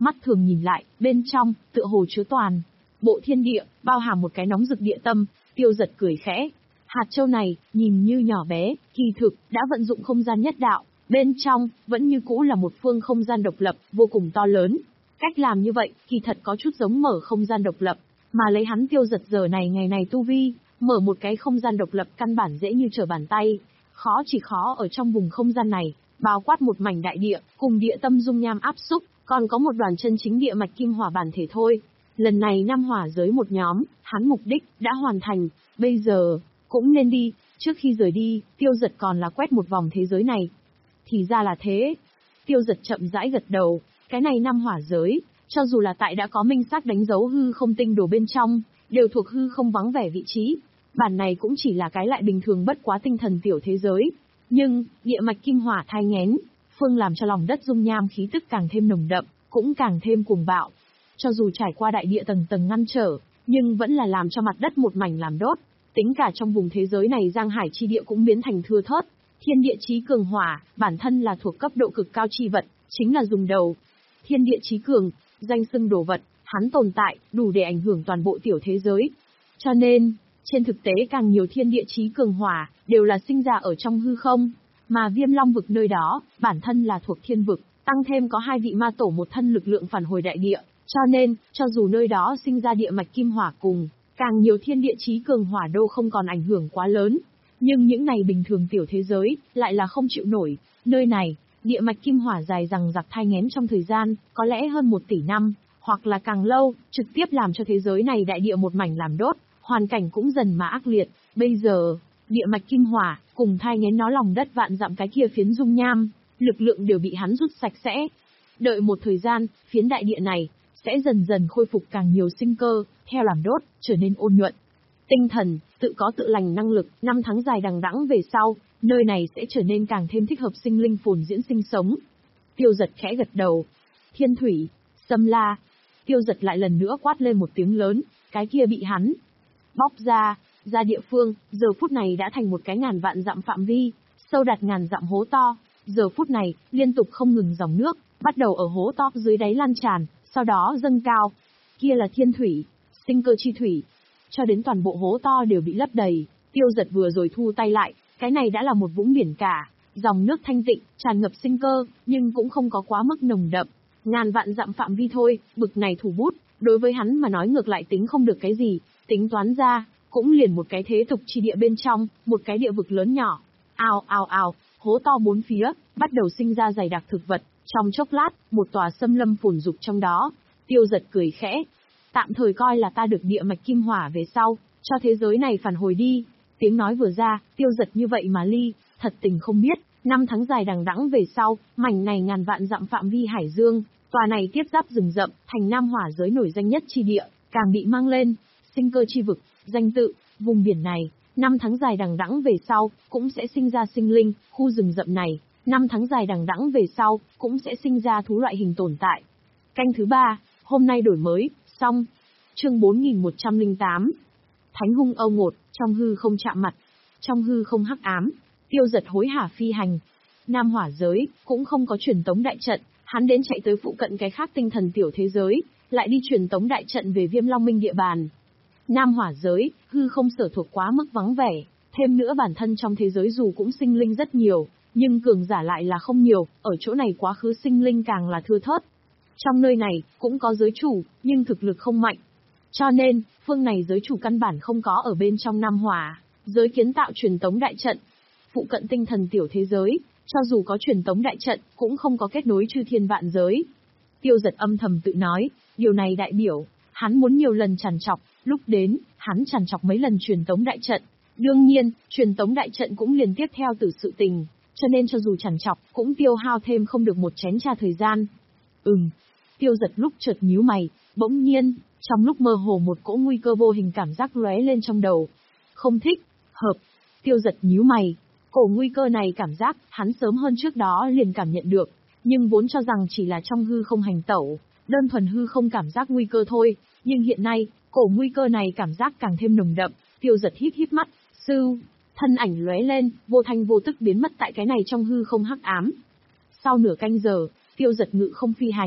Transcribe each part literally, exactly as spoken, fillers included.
mắt thường nhìn lại, bên trong, tựa hồ chứa toàn bộ thiên địa, bao hàm một cái nóng rực địa tâm. Tiêu Dật cười khẽ. Hạt châu này, nhìn như nhỏ bé, kỳ thực, đã vận dụng không gian nhất đạo, bên trong, vẫn như cũ là một phương không gian độc lập, vô cùng to lớn. Cách làm như vậy, kỳ thật có chút giống mở không gian độc lập, mà lấy hắn Tiêu Dật giờ này ngày này tu vi, mở một cái không gian độc lập căn bản dễ như trở bàn tay. Khó chỉ khó ở trong vùng không gian này, bao quát một mảnh đại địa, cùng địa tâm dung nham áp xúc, còn có một đoàn chân chính địa mạch kim hỏa bản thể thôi. Lần này Nam Hỏa giới một nhóm, hắn mục đích đã hoàn thành, bây giờ cũng nên đi. Trước khi rời đi, Tiêu Dật còn là quét một vòng thế giới này. Thì ra là thế. Tiêu Dật chậm rãi gật đầu, cái này Nam Hỏa giới, cho dù là tại đã có minh xác đánh dấu hư không tinh đồ bên trong, đều thuộc hư không vắng vẻ vị trí. Bản này cũng chỉ là cái lại bình thường bất quá tinh thần tiểu thế giới. Nhưng, địa mạch kim hỏa thai nghén, phương làm cho lòng đất dung nham khí tức càng thêm nồng đậm, cũng càng thêm cuồng bạo. Cho dù trải qua đại địa tầng tầng ngăn trở, nhưng vẫn là làm cho mặt đất một mảnh làm đốt. Tính cả trong vùng thế giới này Giang Hải chi địa cũng biến thành thưa thớt. Thiên địa chí cường hỏa, bản thân là thuộc cấp độ cực cao chi vật, chính là dùng đầu. Thiên địa chí cường, danh xưng đồ vật, hắn tồn tại, đủ để ảnh hưởng toàn bộ tiểu thế giới. Cho nên, trên thực tế càng nhiều thiên địa chí cường hỏa, đều là sinh ra ở trong hư không. Mà Viêm Long vực nơi đó, bản thân là thuộc thiên vực, tăng thêm có hai vị ma tổ một thân lực lượng phản hồi đại địa. Cho nên, cho dù nơi đó sinh ra địa mạch kim hỏa cùng, càng nhiều thiên địa chí cường hỏa đô không còn ảnh hưởng quá lớn. Nhưng những này bình thường tiểu thế giới, lại là không chịu nổi. Nơi này, địa mạch kim hỏa dài rằng giặc thai nghén trong thời gian, có lẽ hơn một tỷ năm, hoặc là càng lâu, trực tiếp làm cho thế giới này đại địa một mảnh làm đốt, hoàn cảnh cũng dần mà ác liệt. Bây giờ, địa mạch kim hỏa, cùng thai nghén nó lòng đất vạn dặm cái kia phiến dung nham, lực lượng đều bị hắn rút sạch sẽ. Đợi một thời gian, phiến đại địa này, sẽ dần dần khôi phục càng nhiều sinh cơ, theo làm đốt, trở nên ôn nhuận. Tinh thần, tự có tự lành năng lực, năm tháng dài đằng đẵng về sau, nơi này sẽ trở nên càng thêm thích hợp sinh linh phồn diễn sinh sống. Tiêu Dật khẽ gật đầu. Thiên thủy, Sâm La. Tiêu Dật lại lần nữa quát lên một tiếng lớn, cái kia bị hắn bóc ra, ra địa phương, giờ phút này đã thành một cái ngàn vạn dặm phạm vi, sâu đạt ngàn dặm hố to. Giờ phút này, liên tục không ngừng dòng nước, bắt đầu ở hố to dưới đáy lan tràn, sau đó dâng cao. Kia là thiên thủy, sinh cơ chi thủy. Cho đến toàn bộ hố to đều bị lấp đầy, Tiêu Dật vừa rồi thu tay lại, cái này đã là một vũng biển cả, dòng nước thanh tịnh, tràn ngập sinh cơ, nhưng cũng không có quá mức nồng đậm. Ngàn vạn dặm phạm vi thôi, bực này thủ bút, đối với hắn mà nói ngược lại tính không được cái gì, tính toán ra, cũng liền một cái thế tục chi địa bên trong, một cái địa vực lớn nhỏ. Ào ào ào, hố to bốn phía, bắt đầu sinh ra dày đặc thực vật, trong chốc lát, một tòa xâm lâm phồn dục trong đó. Tiêu Dật cười khẽ. Tạm thời coi là ta được địa mạch kim hỏa về sau, cho thế giới này phản hồi đi. Tiếng nói vừa ra, Tiêu Dật như vậy mà ly, thật tình không biết, năm tháng dài đằng đẵng về sau, mảnh này ngàn vạn dặm phạm vi hải dương, tòa này tiếp giáp rừng rậm, thành Nam Hỏa giới nổi danh nhất chi địa, càng bị mang lên, sinh cơ chi vực, danh tự, vùng biển này, năm tháng dài đằng đẵng về sau, cũng sẽ sinh ra sinh linh, khu rừng rậm này, năm tháng dài đằng đẵng về sau, cũng sẽ sinh ra thú loại hình tồn tại. Canh thứ ba, hôm nay đổi mới, xong. Chương bốn nghìn một trăm lẻ tám. Thánh hung âu ngột, trong hư không chạm mặt, trong hư không hắc ám, Tiêu Dật hối hả phi hành. Nam Hỏa giới, cũng không có truyền tống đại trận, hắn đến chạy tới phụ cận cái khác tinh thần tiểu thế giới, lại đi truyền tống đại trận về Viêm Long Minh địa bàn. Nam Hỏa giới, hư không sở thuộc quá mức vắng vẻ, thêm nữa bản thân trong thế giới dù cũng sinh linh rất nhiều, nhưng cường giả lại là không nhiều, ở chỗ này quá khứ sinh linh càng là thưa thớt. Trong nơi này, cũng có giới chủ, nhưng thực lực không mạnh. Cho nên, phương này giới chủ căn bản không có ở bên trong Nam Hỏa giới kiến tạo truyền tống đại trận. Phụ cận tinh thần tiểu thế giới, cho dù có truyền tống đại trận, cũng không có kết nối chư thiên vạn giới. Tiêu Dật âm thầm tự nói, điều này đại biểu, hắn muốn nhiều lần trằn trọc, lúc đến, hắn trằn trọc mấy lần truyền tống đại trận. Đương nhiên, truyền tống đại trận cũng liền tiếp theo từ sự tình, cho nên cho dù trằn trọc, cũng tiêu hao thêm không được một chén trà thời gian. Ừm. Tiêu Dật lúc chợt nhíu mày, bỗng nhiên, trong lúc mơ hồ một cỗ nguy cơ vô hình cảm giác lóe lên trong đầu. Không thích, hợp. Tiêu Dật nhíu mày, cổ nguy cơ này cảm giác, hắn sớm hơn trước đó liền cảm nhận được, nhưng vốn cho rằng chỉ là trong hư không hành tẩu, đơn thuần hư không cảm giác nguy cơ thôi, nhưng hiện nay, cổ nguy cơ này cảm giác càng thêm nồng đậm. Tiêu Dật híp híp mắt, sưu, thân ảnh lóe lên, vô thanh vô tức biến mất tại cái này trong hư không hắc ám. Sau nửa canh giờ, Tiêu Dật ngự không phi hành,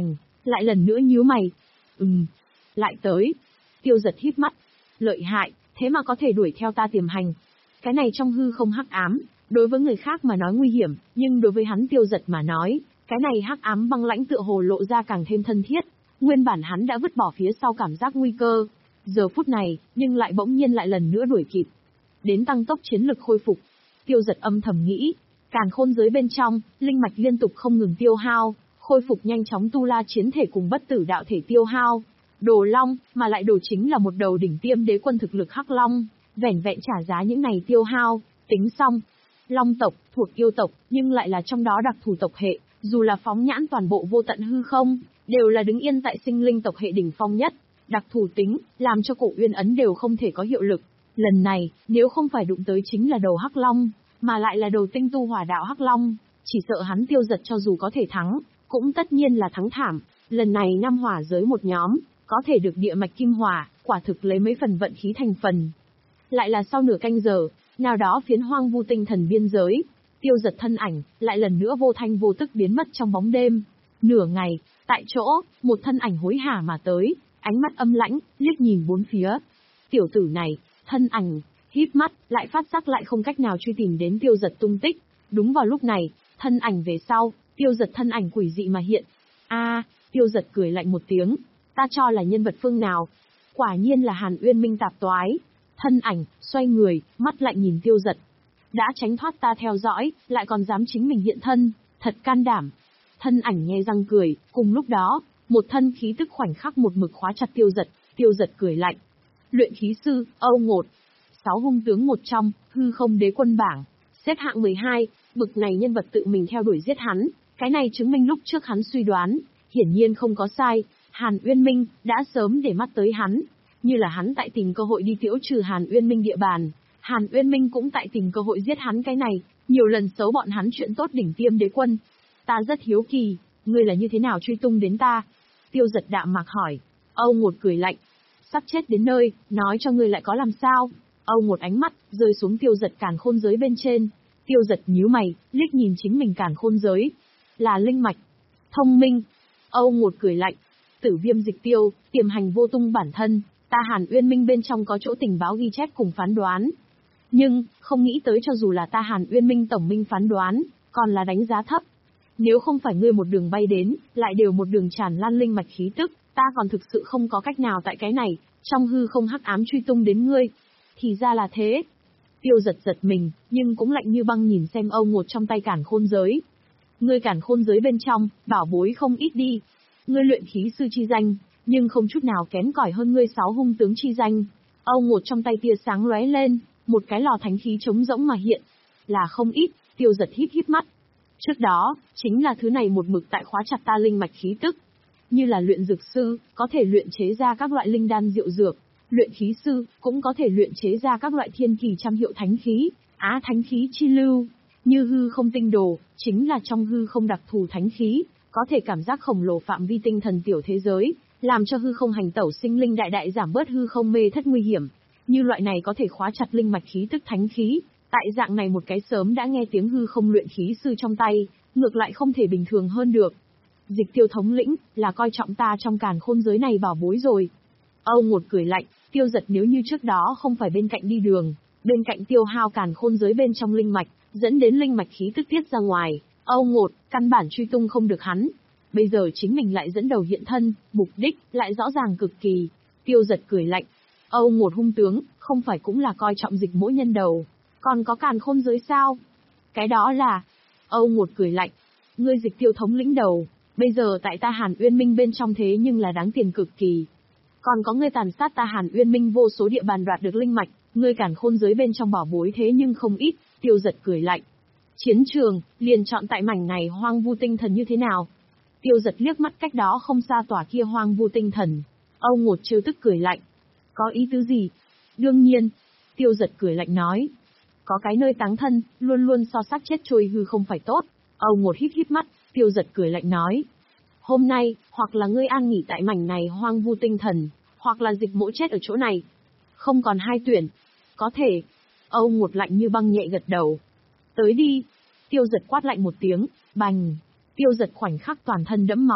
Lại lần nữa nhíu mày. Ừm, lại tới. Tiêu giật híp mắt. Lợi hại, thế mà có thể đuổi theo ta tiềm hành. Cái này trong hư không hắc ám, đối với người khác mà nói nguy hiểm, nhưng đối với hắn Tiêu giật mà nói, cái này hắc ám băng lãnh tựa hồ lộ ra càng thêm thân thiết. Nguyên bản hắn đã vứt bỏ phía sau cảm giác nguy cơ. Giờ phút này, nhưng lại bỗng nhiên lại lần nữa đuổi kịp. Đến tăng tốc chiến lực khôi phục. Tiêu giật âm thầm nghĩ, càn khôn giới bên trong, linh mạch liên tục không ngừng tiêu hao, khôi phục nhanh chóng tu la chiến thể cùng bất tử đạo thể tiêu hao. Đồ long, mà lại đồ chính là một đầu đỉnh tiêm đế quân thực lực hắc long, vẻn vẹn trả giá những này tiêu hao, tính xong. Long tộc, thuộc yêu tộc, nhưng lại là trong đó đặc thù tộc hệ, dù là phóng nhãn toàn bộ vô tận hư không, đều là đứng yên tại sinh linh tộc hệ đỉnh phong nhất. Đặc thù tính, làm cho cổ uyên ấn đều không thể có hiệu lực. Lần này, nếu không phải đụng tới chính là đầu hắc long, mà lại là đầu tinh tu hỏa đạo hắc long, chỉ sợ hắn Tiêu giật cho dù có thể thắng, cũng tất nhiên là thắng thảm. Lần này năm hỏa giới một nhóm, có thể được địa mạch kim hỏa, quả thực lấy mấy phần vận khí thành phần. Lại là sau nửa canh giờ, nào đó phiến hoang vu tinh thần biên giới, Tiêu giật thân ảnh, lại lần nữa vô thanh vô tức biến mất trong bóng đêm. Nửa ngày, tại chỗ, một thân ảnh hối hả mà tới, ánh mắt âm lãnh, liếc nhìn bốn phía. Tiểu tử này, thân ảnh, híp mắt, lại phát giác lại không cách nào truy tìm đến Tiêu giật tung tích. Đúng vào lúc này, thân ảnh về sau, Tiêu giật thân ảnh quỷ dị mà hiện. A, Tiêu giật cười lạnh một tiếng, ta cho là nhân vật phương nào? Quả nhiên là Hàn Uyên Minh tạp toái. Thân ảnh, xoay người, mắt lạnh nhìn Tiêu giật. Đã tránh thoát ta theo dõi, lại còn dám chính mình hiện thân, thật can đảm. Thân ảnh nhe răng cười, cùng lúc đó, một thân khí tức khoảnh khắc một mực khóa chặt Tiêu giật, Tiêu giật cười lạnh. Luyện khí sư, Âu Ngột. Sáu hung tướng một trong, hư không đế quân bảng. Xếp hạng mười hai, bực này nhân vật tự mình theo đuổi giết hắn. Cái này chứng minh lúc trước hắn suy đoán, hiển nhiên không có sai. Hàn Uyên Minh, đã sớm để mắt tới hắn. Như là hắn tại tìm cơ hội đi tiễu trừ Hàn Uyên Minh địa bàn. Hàn Uyên Minh cũng tại tìm cơ hội giết hắn cái này. Nhiều lần xấu bọn hắn chuyện tốt đỉnh tiêm đế quân. Ta rất hiếu kỳ, ngươi là như thế nào truy tung đến ta? Tiêu giật đạm mạc hỏi. Âu Ngột cười lạnh. Sắp chết đến nơi, nói cho ngươi lại có làm sao? Âu Ngột ánh mắt, rơi xuống Tiêu giật càn khôn giới bên trên. Tiêu giật nhíu mày, liếc nhìn chính mình càn khôn giới. Là linh mạch. Thông minh. Âu Ngột cười lạnh. Tử viêm dịch tiêu, tiềm hành vô tung bản thân, ta Hàn Uyên Minh bên trong có chỗ tình báo ghi chép cùng phán đoán. Nhưng, không nghĩ tới cho dù là ta Hàn Uyên Minh tổng minh phán đoán, còn là đánh giá thấp. Nếu không phải ngươi một đường bay đến, lại đều một đường tràn lan linh mạch khí tức, ta còn thực sự không có cách nào tại cái này, trong hư không hắc ám truy tung đến ngươi. Thì ra là thế. Tiêu giật giật mình, nhưng cũng lạnh như băng nhìn xem Âu Ngột trong tay càn khôn giới. Ngươi càn khôn giới bên trong, bảo bối không ít đi. Ngươi luyện khí sư chi danh, nhưng không chút nào kém cỏi hơn ngươi sáu hung tướng chi danh. Âu Ngột trong tay tia sáng lóe lên, một cái lò thánh khí trống rỗng mà hiện. Là không ít, Tiêu giật híp híp mắt. Trước đó, chính là thứ này một mực tại khóa chặt ta linh mạch khí tức. Như là luyện dược sư, có thể luyện chế ra các loại linh đan diệu dược. Luyện khí sư, cũng có thể luyện chế ra các loại thiên kỳ trăm hiệu thánh khí, á thánh khí chi lưu. Như hư không tinh đồ, chính là trong hư không đặc thù thánh khí, có thể cảm giác khổng lồ phạm vi tinh thần tiểu thế giới, làm cho hư không hành tẩu sinh linh đại đại giảm bớt hư không mê thất nguy hiểm. Như loại này có thể khóa chặt linh mạch khí tức thánh khí, tại dạng này một cái sớm đã nghe tiếng hư không luyện khí sư trong tay, ngược lại không thể bình thường hơn được. Dịch tiêu thống lĩnh, là coi trọng ta trong càn khôn giới này bảo bối rồi. Âu Ngột cười lạnh, Tiêu giật nếu như trước đó không phải bên cạnh đi đường, bên cạnh tiêu hao càn khôn giới bên trong linh mạch, dẫn đến linh mạch khí tức tiết ra ngoài, Âu Ngột, căn bản truy tung không được hắn. Bây giờ chính mình lại dẫn đầu hiện thân, mục đích, lại rõ ràng cực kỳ. Tiêu giật cười lạnh. Âu Ngột hung tướng, không phải cũng là coi trọng dịch mỗi nhân đầu. Còn có càn khôn giới sao? Cái đó là... Âu Ngột cười lạnh. Ngươi dịch tiêu thống lĩnh đầu, bây giờ tại ta Hàn Uyên Minh bên trong thế nhưng là đáng tiền cực kỳ. Còn có ngươi tàn sát ta Hàn Uyên Minh vô số địa bàn đoạt được linh mạch, ngươi càn khôn giới bên trong bảo bối thế nhưng không ít. Tiêu giật cười lạnh. Chiến trường, liền chọn tại mảnh này hoang vu tinh thần như thế nào? Tiêu giật liếc mắt cách đó không xa tòa kia hoang vu tinh thần. Âu Ngột trêu tức cười lạnh. Có ý tứ gì? Đương nhiên. Tiêu giật cười lạnh nói. Có cái nơi táng thân, luôn luôn so xác chết trôi hư không phải tốt. Âu Ngột híp híp mắt, Tiêu giật cười lạnh nói. Hôm nay, hoặc là ngươi an nghỉ tại mảnh này hoang vu tinh thần, hoặc là dịch mỗi chết ở chỗ này. Không còn hai tuyển. Có thể. Âu Ngột lạnh như băng nhẹ gật đầu. Tới đi. Tiêu giật quát lạnh một tiếng, bành. Tiêu giật khoảnh khắc toàn thân đẫm máu,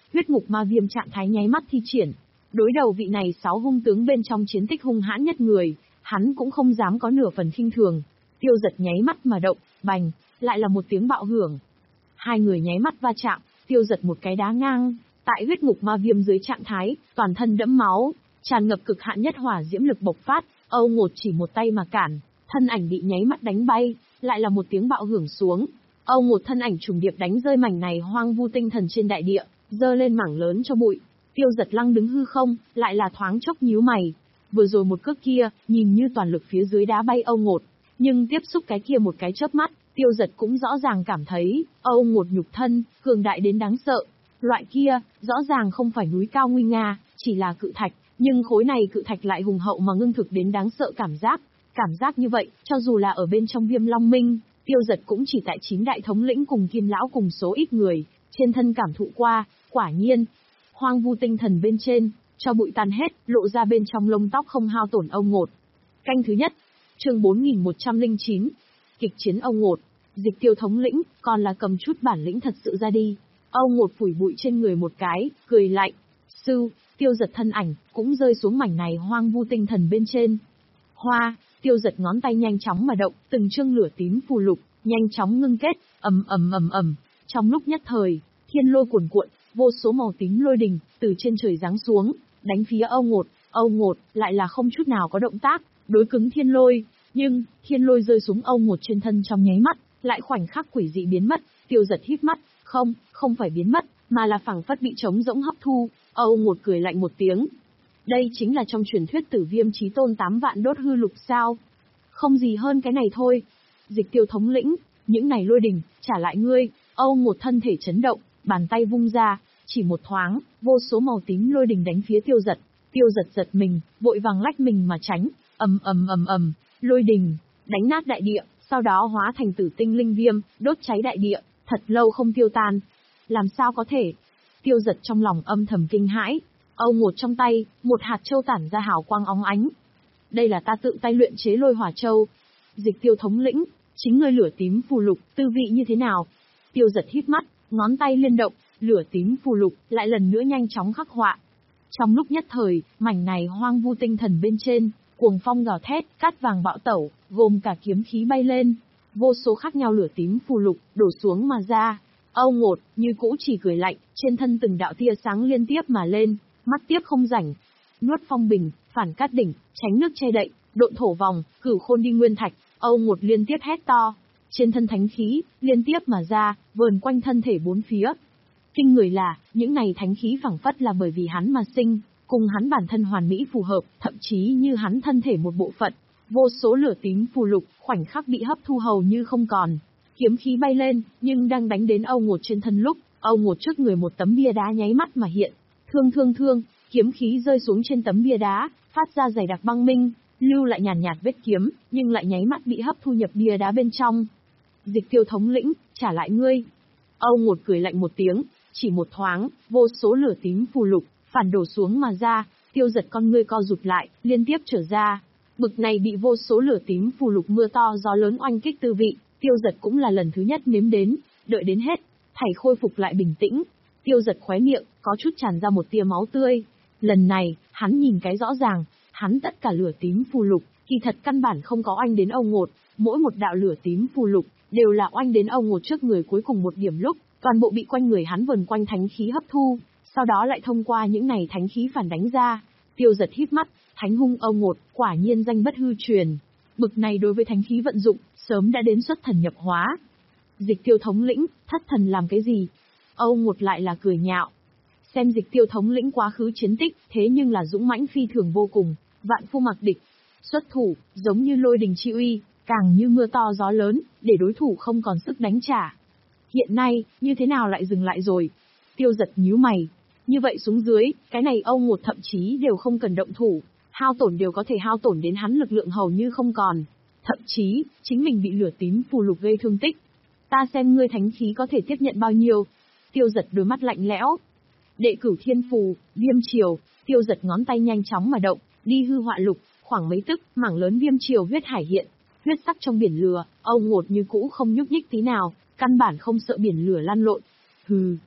huyết ngục ma viêm trạng thái nháy mắt thi triển. Đối đầu vị này sáu hung tướng bên trong chiến tích hung hãn nhất người, hắn cũng không dám có nửa phần khinh thường. Tiêu Giật nháy mắt mà động, bành, lại là một tiếng bạo hưởng. Hai người nháy mắt va chạm, Tiêu Giật một cái đá ngang, tại huyết ngục ma viêm dưới trạng thái, toàn thân đẫm máu, tràn ngập cực hạn nhất hỏa diễm lực bộc phát, Âu Ngột chỉ một tay mà cản, thân ảnh bị nháy mắt đánh bay, lại là một tiếng bạo hưởng xuống. Âu Ngột thân ảnh trùng điệp đánh rơi mảnh này hoang vu tinh thần trên đại địa, dơ lên mảng lớn cho bụi. Tiêu Giật lăng đứng hư không, lại là thoáng chốc nhíu mày. Vừa rồi một cước kia, nhìn như toàn lực phía dưới đá bay Âu Ngột, nhưng tiếp xúc cái kia một cái chớp mắt, Tiêu Giật cũng rõ ràng cảm thấy, Âu Ngột nhục thân, cường đại đến đáng sợ. Loại kia, rõ ràng không phải núi cao nguy nga, chỉ là cự thạch, nhưng khối này cự thạch lại hùng hậu mà ngưng thực đến đáng sợ cảm giác. Cảm giác như vậy, cho dù là ở bên trong Viêm Long Minh, Tiêu Giật cũng chỉ tại chín đại thống lĩnh cùng Kim lão cùng số ít người, trên thân cảm thụ qua, quả nhiên. Hoang vu tinh thần bên trên, cho bụi tan hết, lộ ra bên trong lông tóc không hao tổn Âu Ngột. Canh thứ nhất, chương bốn nghìn một trăm lẻ chín, kịch chiến Âu Ngột. Dịch Tiêu thống lĩnh, còn là cầm chút bản lĩnh thật sự ra đi. Âu Ngột phủi bụi trên người một cái, cười lạnh. Sư, Tiêu Giật thân ảnh, cũng rơi xuống mảnh này hoang vu tinh thần bên trên. Hoa, Tiêu Giật ngón tay nhanh chóng mà động, từng chương lửa tím phù lục, nhanh chóng ngưng kết, ầm ầm ầm ầm. Trong lúc nhất thời, thiên lôi cuồn cuộn, vô số màu tím lôi đình, từ trên trời giáng xuống, đánh phía Âu Ngột. Âu Ngột, lại là không chút nào có động tác, đối cứng thiên lôi. Nhưng, thiên lôi rơi xuống Âu Ngột trên thân trong nháy mắt, lại khoảnh khắc quỷ dị biến mất. Tiêu Giật híp mắt, không, không phải biến mất, mà là phảng phất bị trống rỗng hấp thu. Âu Ngột cười lạnh một tiếng. Đây chính là trong truyền thuyết Tử Viêm Chí Tôn tám vạn đốt hư lục sao? Không gì hơn cái này thôi. Dịch Tiêu thống lĩnh, những này lôi đình, trả lại ngươi. Âu Ngột thân thể chấn động, bàn tay vung ra, chỉ một thoáng, vô số màu tím lôi đình đánh phía Tiêu Giật. Tiêu Giật giật mình, vội vàng lách mình mà tránh, ầm ầm ầm ầm, lôi đình đánh nát đại địa, sau đó hóa thành tử tinh linh viêm, đốt cháy đại địa, thật lâu không tiêu tan. Làm sao có thể? Tiêu Giật trong lòng âm thầm kinh hãi. Âu Ngột trong tay, một hạt châu tản ra hào quang óng ánh. Đây là ta tự tay luyện chế lôi hỏa châu. Dịch Tiêu thống lĩnh, chính ngươi lửa tím phù lục, tư vị như thế nào? Tiêu Giật híp mắt, ngón tay liên động, lửa tím phù lục lại lần nữa nhanh chóng khắc họa. Trong lúc nhất thời, mảnh này hoang vu tinh thần bên trên, cuồng phong gào thét, cát vàng bạo tẩu, gồm cả kiếm khí bay lên, vô số khác nhau lửa tím phù lục đổ xuống mà ra. Âu Ngột như cũ chỉ cười lạnh, trên thân từng đạo tia sáng liên tiếp mà lên, mắt tiếp không rảnh. Nuốt phong bình, phản cát đỉnh, tránh nước che đậy, độn thổ vòng, cửu khôn đi nguyên thạch. Âu Ngột liên tiếp hét to, trên thân thánh khí liên tiếp mà ra, vờn quanh thân thể bốn phía. Kinh người là, những này thánh khí phảng phất là bởi vì hắn mà sinh, cùng hắn bản thân hoàn mỹ phù hợp, thậm chí như hắn thân thể một bộ phận. Vô số lửa tím phù lục, khoảnh khắc bị hấp thu hầu như không còn. Kiếm khí bay lên, nhưng đang đánh đến Âu Ngột trên thân lúc, Âu Ngột trước người một tấm bia đá nháy mắt mà hiện. Thương thương thương, kiếm khí rơi xuống trên tấm bia đá, phát ra dày đặc băng minh, lưu lại nhàn nhạt, nhạt vết kiếm, nhưng lại nháy mắt bị hấp thu nhập bia đá bên trong. Dịch Tiêu thống lĩnh, trả lại ngươi. Âu Ngột cười lạnh một tiếng, chỉ một thoáng, vô số lửa tím phù lục, phản đổ xuống mà ra. Tiêu Giật con ngươi co rụt lại, liên tiếp trở ra. Bực này bị vô số lửa tím phù lục mưa to gió lớn oanh kích tư vị, Tiêu Giật cũng là lần thứ nhất nếm đến. Đợi đến hết, thảy khôi phục lại bình tĩnh. Tiêu Giật khóe miệng, có chút tràn ra một tia máu tươi. Lần này, hắn nhìn cái rõ ràng, hắn tất cả lửa tím phù lục, kỳ thật căn bản không có oanh đến Âu Ngột, mỗi một đạo lửa tím phù lục, đều là oanh đến Âu Ngột trước người cuối cùng một điểm lúc, toàn bộ bị quanh người hắn vần quanh thánh khí hấp thu, sau đó lại thông qua những này thánh khí phản đánh ra. Tiêu Giật híp mắt, thánh hung Âu Ngột, quả nhiên danh bất hư truyền. Bực này đối với thánh khí vận dụng, sớm đã đến xuất thần nhập hóa. Dịch Tiêu thống lĩnh, thất thần làm cái gì? Âu Ngột lại là cười nhạo. Xem Dịch Tiêu thống lĩnh quá khứ chiến tích, thế nhưng là dũng mãnh phi thường vô cùng, vạn phu mặc địch. Xuất thủ, giống như lôi đình chi uy, càng như mưa to gió lớn, để đối thủ không còn sức đánh trả. Hiện nay, như thế nào lại dừng lại rồi? Tiêu Giật nhíu mày. Như vậy xuống dưới, cái này Âu Ngột thậm chí đều không cần động thủ, hao tổn đều có thể hao tổn đến hắn lực lượng hầu như không còn. Thậm chí, chính mình bị lửa tím phù lục gây thương tích. Ta xem ngươi thánh khí có thể tiếp nhận bao nhiêu. Tiêu Giật đôi mắt lạnh lẽo. Đệ cửu thiên phù, viêm triều. Tiêu Giật ngón tay nhanh chóng mà động, đi hư họa lục, khoảng mấy tức, mảng lớn viêm triều huyết hải hiện. Huyết sắc trong biển lửa, Âu Ngột như cũ không nhúc nhích tí nào, căn bản không sợ biển lửa lan lộn. Hừ.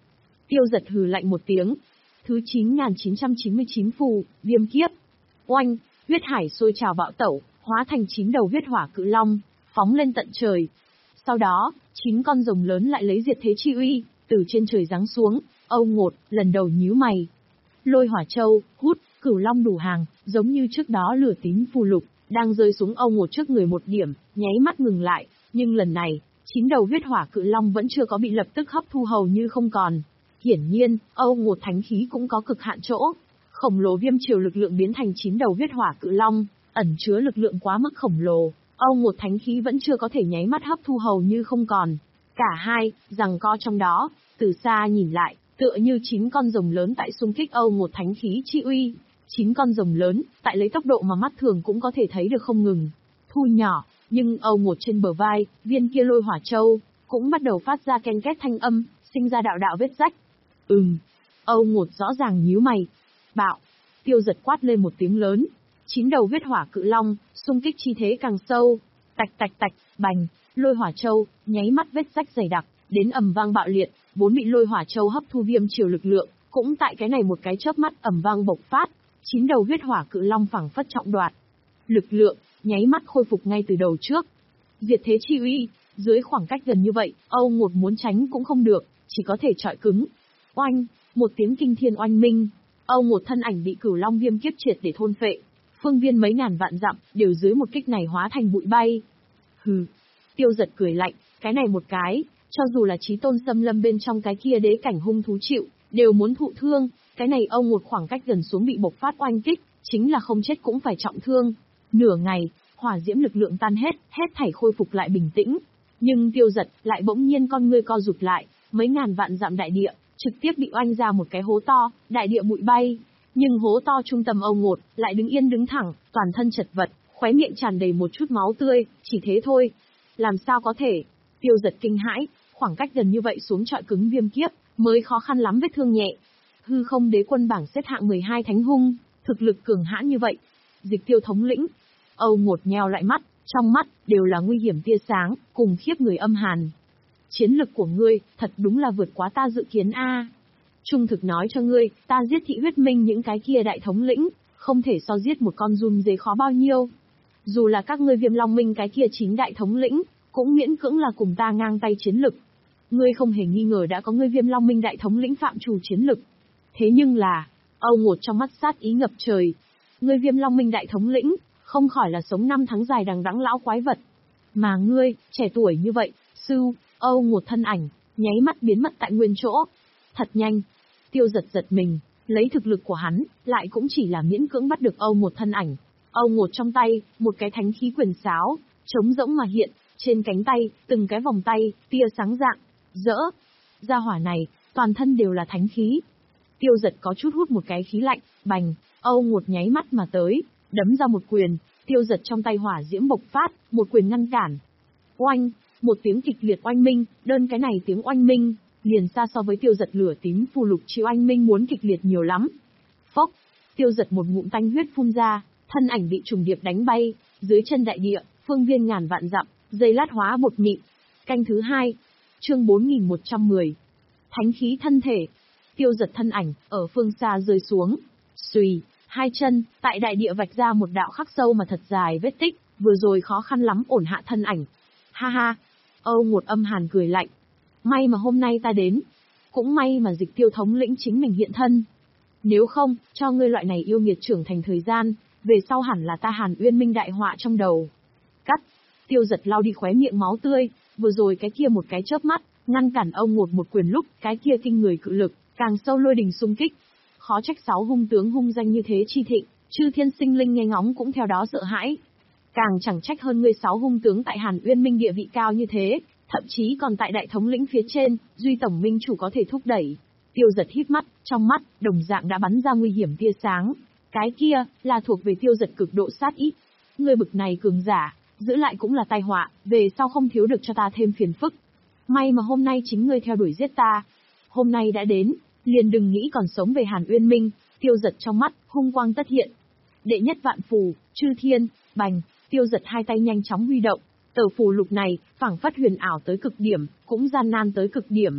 Tiêu giật hừ lạnh một tiếng. Thứ chín nghìn chín trăm chín mươi chín phù, viêm kiếp. Oanh, huyết hải sôi trào bạo tẩu, hóa thành chín đầu huyết hỏa cự long, phóng lên tận trời. Sau đó, chín con rồng lớn lại lấy diệt thế chi uy, từ trên trời giáng xuống. Âu Ngột, lần đầu nhíu mày. Lôi hỏa châu, hút, cửu long đủ hàng, giống như trước đó lửa tím phù lục, đang rơi xuống Âu Ngột trước người một điểm, nháy mắt ngừng lại, nhưng lần này, chín đầu huyết hỏa cự long vẫn chưa có bị lập tức hấp thu hầu như không còn. Hiển nhiên, Âu Ngột thánh khí cũng có cực hạn chỗ. Khổng lồ viêm triều lực lượng biến thành chín đầu huyết hỏa cự long, ẩn chứa lực lượng quá mức khổng lồ, Âu Ngột thánh khí vẫn chưa có thể nháy mắt hấp thu hầu như không còn. Cả hai, giằng co trong đó, từ xa nhìn lại, tựa như chín con rồng lớn tại xung kích Âu Ngột thánh khí chi uy. Chín con rồng lớn, tại lấy tốc độ mà mắt thường cũng có thể thấy được không ngừng thu nhỏ, nhưng Âu Ngột trên bờ vai, viên kia lôi hỏa châu, cũng bắt đầu phát ra ken két thanh âm, sinh ra đạo đạo vết rách. Ừm, Âu Ngột rõ ràng nhíu mày. Bạo, Tiêu giật quát lên một tiếng lớn. Chín đầu huyết hỏa cự long, xung kích chi thế càng sâu. Tạch tạch tạch, bành, lôi hỏa châu, nháy mắt vết rách dày đặc, đến ầm vang bạo liệt, vốn bị lôi hỏa châu hấp thu viêm chiều lực lượng, cũng tại cái này một cái chớp mắt ầm vang bộc phát. Chín đầu huyết hỏa cự long phảng phất trọng đoạt lực lượng, nháy mắt khôi phục ngay từ đầu trước. Diệt thế chi uy, dưới khoảng cách gần như vậy, Âu Ngột muốn tránh cũng không được, chỉ có thể chọi cứng. Oanh, một tiếng kinh thiên oanh minh, Âu Ngột thân ảnh bị cửu long viêm kiếp triệt để thôn phệ. Phương viên mấy ngàn vạn dặm, đều dưới một kích này hóa thành bụi bay. Hừ, Tiêu giật cười lạnh, cái này một cái, cho dù là chí tôn xâm lâm bên trong cái kia đế cảnh hung thú chịu, đều muốn thụ thương. Cái này Âu Ngột khoảng cách gần xuống bị bộc phát oanh kích, chính là không chết cũng phải trọng thương. Nửa ngày, hỏa diễm lực lượng tan hết, hết thảy khôi phục lại bình tĩnh. Nhưng Tiêu giật lại bỗng nhiên con ngươi co rụt lại, mấy ngàn vạn dặm đại địa, trực tiếp bị oanh ra một cái hố to, đại địa bụi bay. Nhưng hố to trung tâm Âu Ngột lại đứng yên đứng thẳng, toàn thân chật vật, khóe miệng tràn đầy một chút máu tươi, chỉ thế thôi. Làm sao có thể? Tiêu giật kinh hãi, khoảng cách gần như vậy xuống trọi cứng viêm kiếp, mới khó khăn lắm vết thương nhẹ. Hư không đế quân bảng xếp hạng mười hai thánh hung, thực lực cường hãn như vậy. Dịch Tiêu thống lĩnh. Âu Ngột nheo lại mắt, trong mắt đều là nguy hiểm tia sáng, cùng khiếp người âm hàn. Chiến lực của ngươi, thật đúng là vượt quá ta dự kiến a. Trung thực nói cho ngươi, ta giết thị huyết minh những cái kia đại thống lĩnh, không thể so giết một con run dế khó bao nhiêu. Dù là các ngươi Viêm Long Minh cái kia chính đại thống lĩnh, cũng miễn cưỡng là cùng ta ngang tay chiến lực. Ngươi không hề nghi ngờ đã có ngươi Viêm Long Minh đại thống lĩnh phạm trù chiến lực. Thế nhưng là, Âu Ngột trong mắt sát ý ngập trời. Ngươi Viêm Long Minh đại thống lĩnh, không khỏi là sống năm tháng dài đằng đẵng lão quái vật. Mà ngươi, trẻ tuổi như vậy, sưu, Âu Ngột thân ảnh, nháy mắt biến mất tại nguyên chỗ. Thật nhanh. Tiêu giật giật mình, lấy thực lực của hắn, lại cũng chỉ là miễn cưỡng bắt được Âu Ngột thân ảnh. Âu Ngột trong tay, một cái thánh khí quyền sáo, trống rỗng mà hiện, trên cánh tay, từng cái vòng tay, tia sáng dạng, rỡ. Gia hỏa này, toàn thân đều là thánh khí. Tiêu giật có chút hút một cái khí lạnh, bành, Âu Ngột nháy mắt mà tới, đấm ra một quyền, tiêu giật trong tay hỏa diễm bộc phát, một quyền ngăn cản. Oanh, một tiếng kịch liệt oanh minh, đơn cái này tiếng oanh minh, liền xa so với tiêu giật lửa tím phù lục chiếu oanh minh muốn kịch liệt nhiều lắm. Phốc, tiêu giật một ngụm tanh huyết phun ra, thân ảnh bị trùng điệp đánh bay, dưới chân đại địa, phương viên ngàn vạn dặm, dây lát hóa bột mịn. Canh thứ hai, chương bốn nghìn một trăm mười. Thánh khí thân thể. Tiêu giật thân ảnh, ở phương xa rơi xuống. Xùy, hai chân, tại đại địa vạch ra một đạo khắc sâu mà thật dài vết tích, vừa rồi khó khăn lắm ổn hạ thân ảnh. Ha ha, Âu Ngột âm hàn cười lạnh. May mà hôm nay ta đến. Cũng may mà Dịch Tiêu thống lĩnh chính mình hiện thân. Nếu không, cho ngươi loại này yêu nghiệt trưởng thành thời gian, về sau hẳn là ta Hàn Uyên Minh đại họa trong đầu. Cắt. Tiêu giật lau đi khóe miệng máu tươi, vừa rồi cái kia một cái chớp mắt, ngăn cản Âu Ngột một quyền lúc, cái kia kinh người cự lực, càng sâu lôi đình xung kích. Khó trách sáu hung tướng hung danh như thế chi thịnh, chư thiên sinh linh nghe ngóng cũng theo đó sợ hãi. Càng chẳng trách hơn ngươi sáu hung tướng tại Hàn Uyên Minh địa vị cao như thế, thậm chí còn tại đại thống lĩnh phía trên, duy tổng minh chủ có thể thúc đẩy. Tiêu giật híp mắt, trong mắt, đồng dạng đã bắn ra nguy hiểm tia sáng. Cái kia, là thuộc về tiêu giật cực độ sát ý. Ngươi bực này cường giả, giữ lại cũng là tai họa, về sau không thiếu được cho ta thêm phiền phức. May mà hôm nay chính ngươi theo đuổi giết ta. Hôm nay đã đến, liền đừng nghĩ còn sống về Hàn Uyên Minh. Tiêu giật trong mắt, hung quang tất hiện. Đệ nhất vạn phù, chư thiên, bành, tiêu giật hai tay nhanh chóng huy động. Tờ phù lục này, phảng phất huyền ảo tới cực điểm, cũng gian nan tới cực điểm.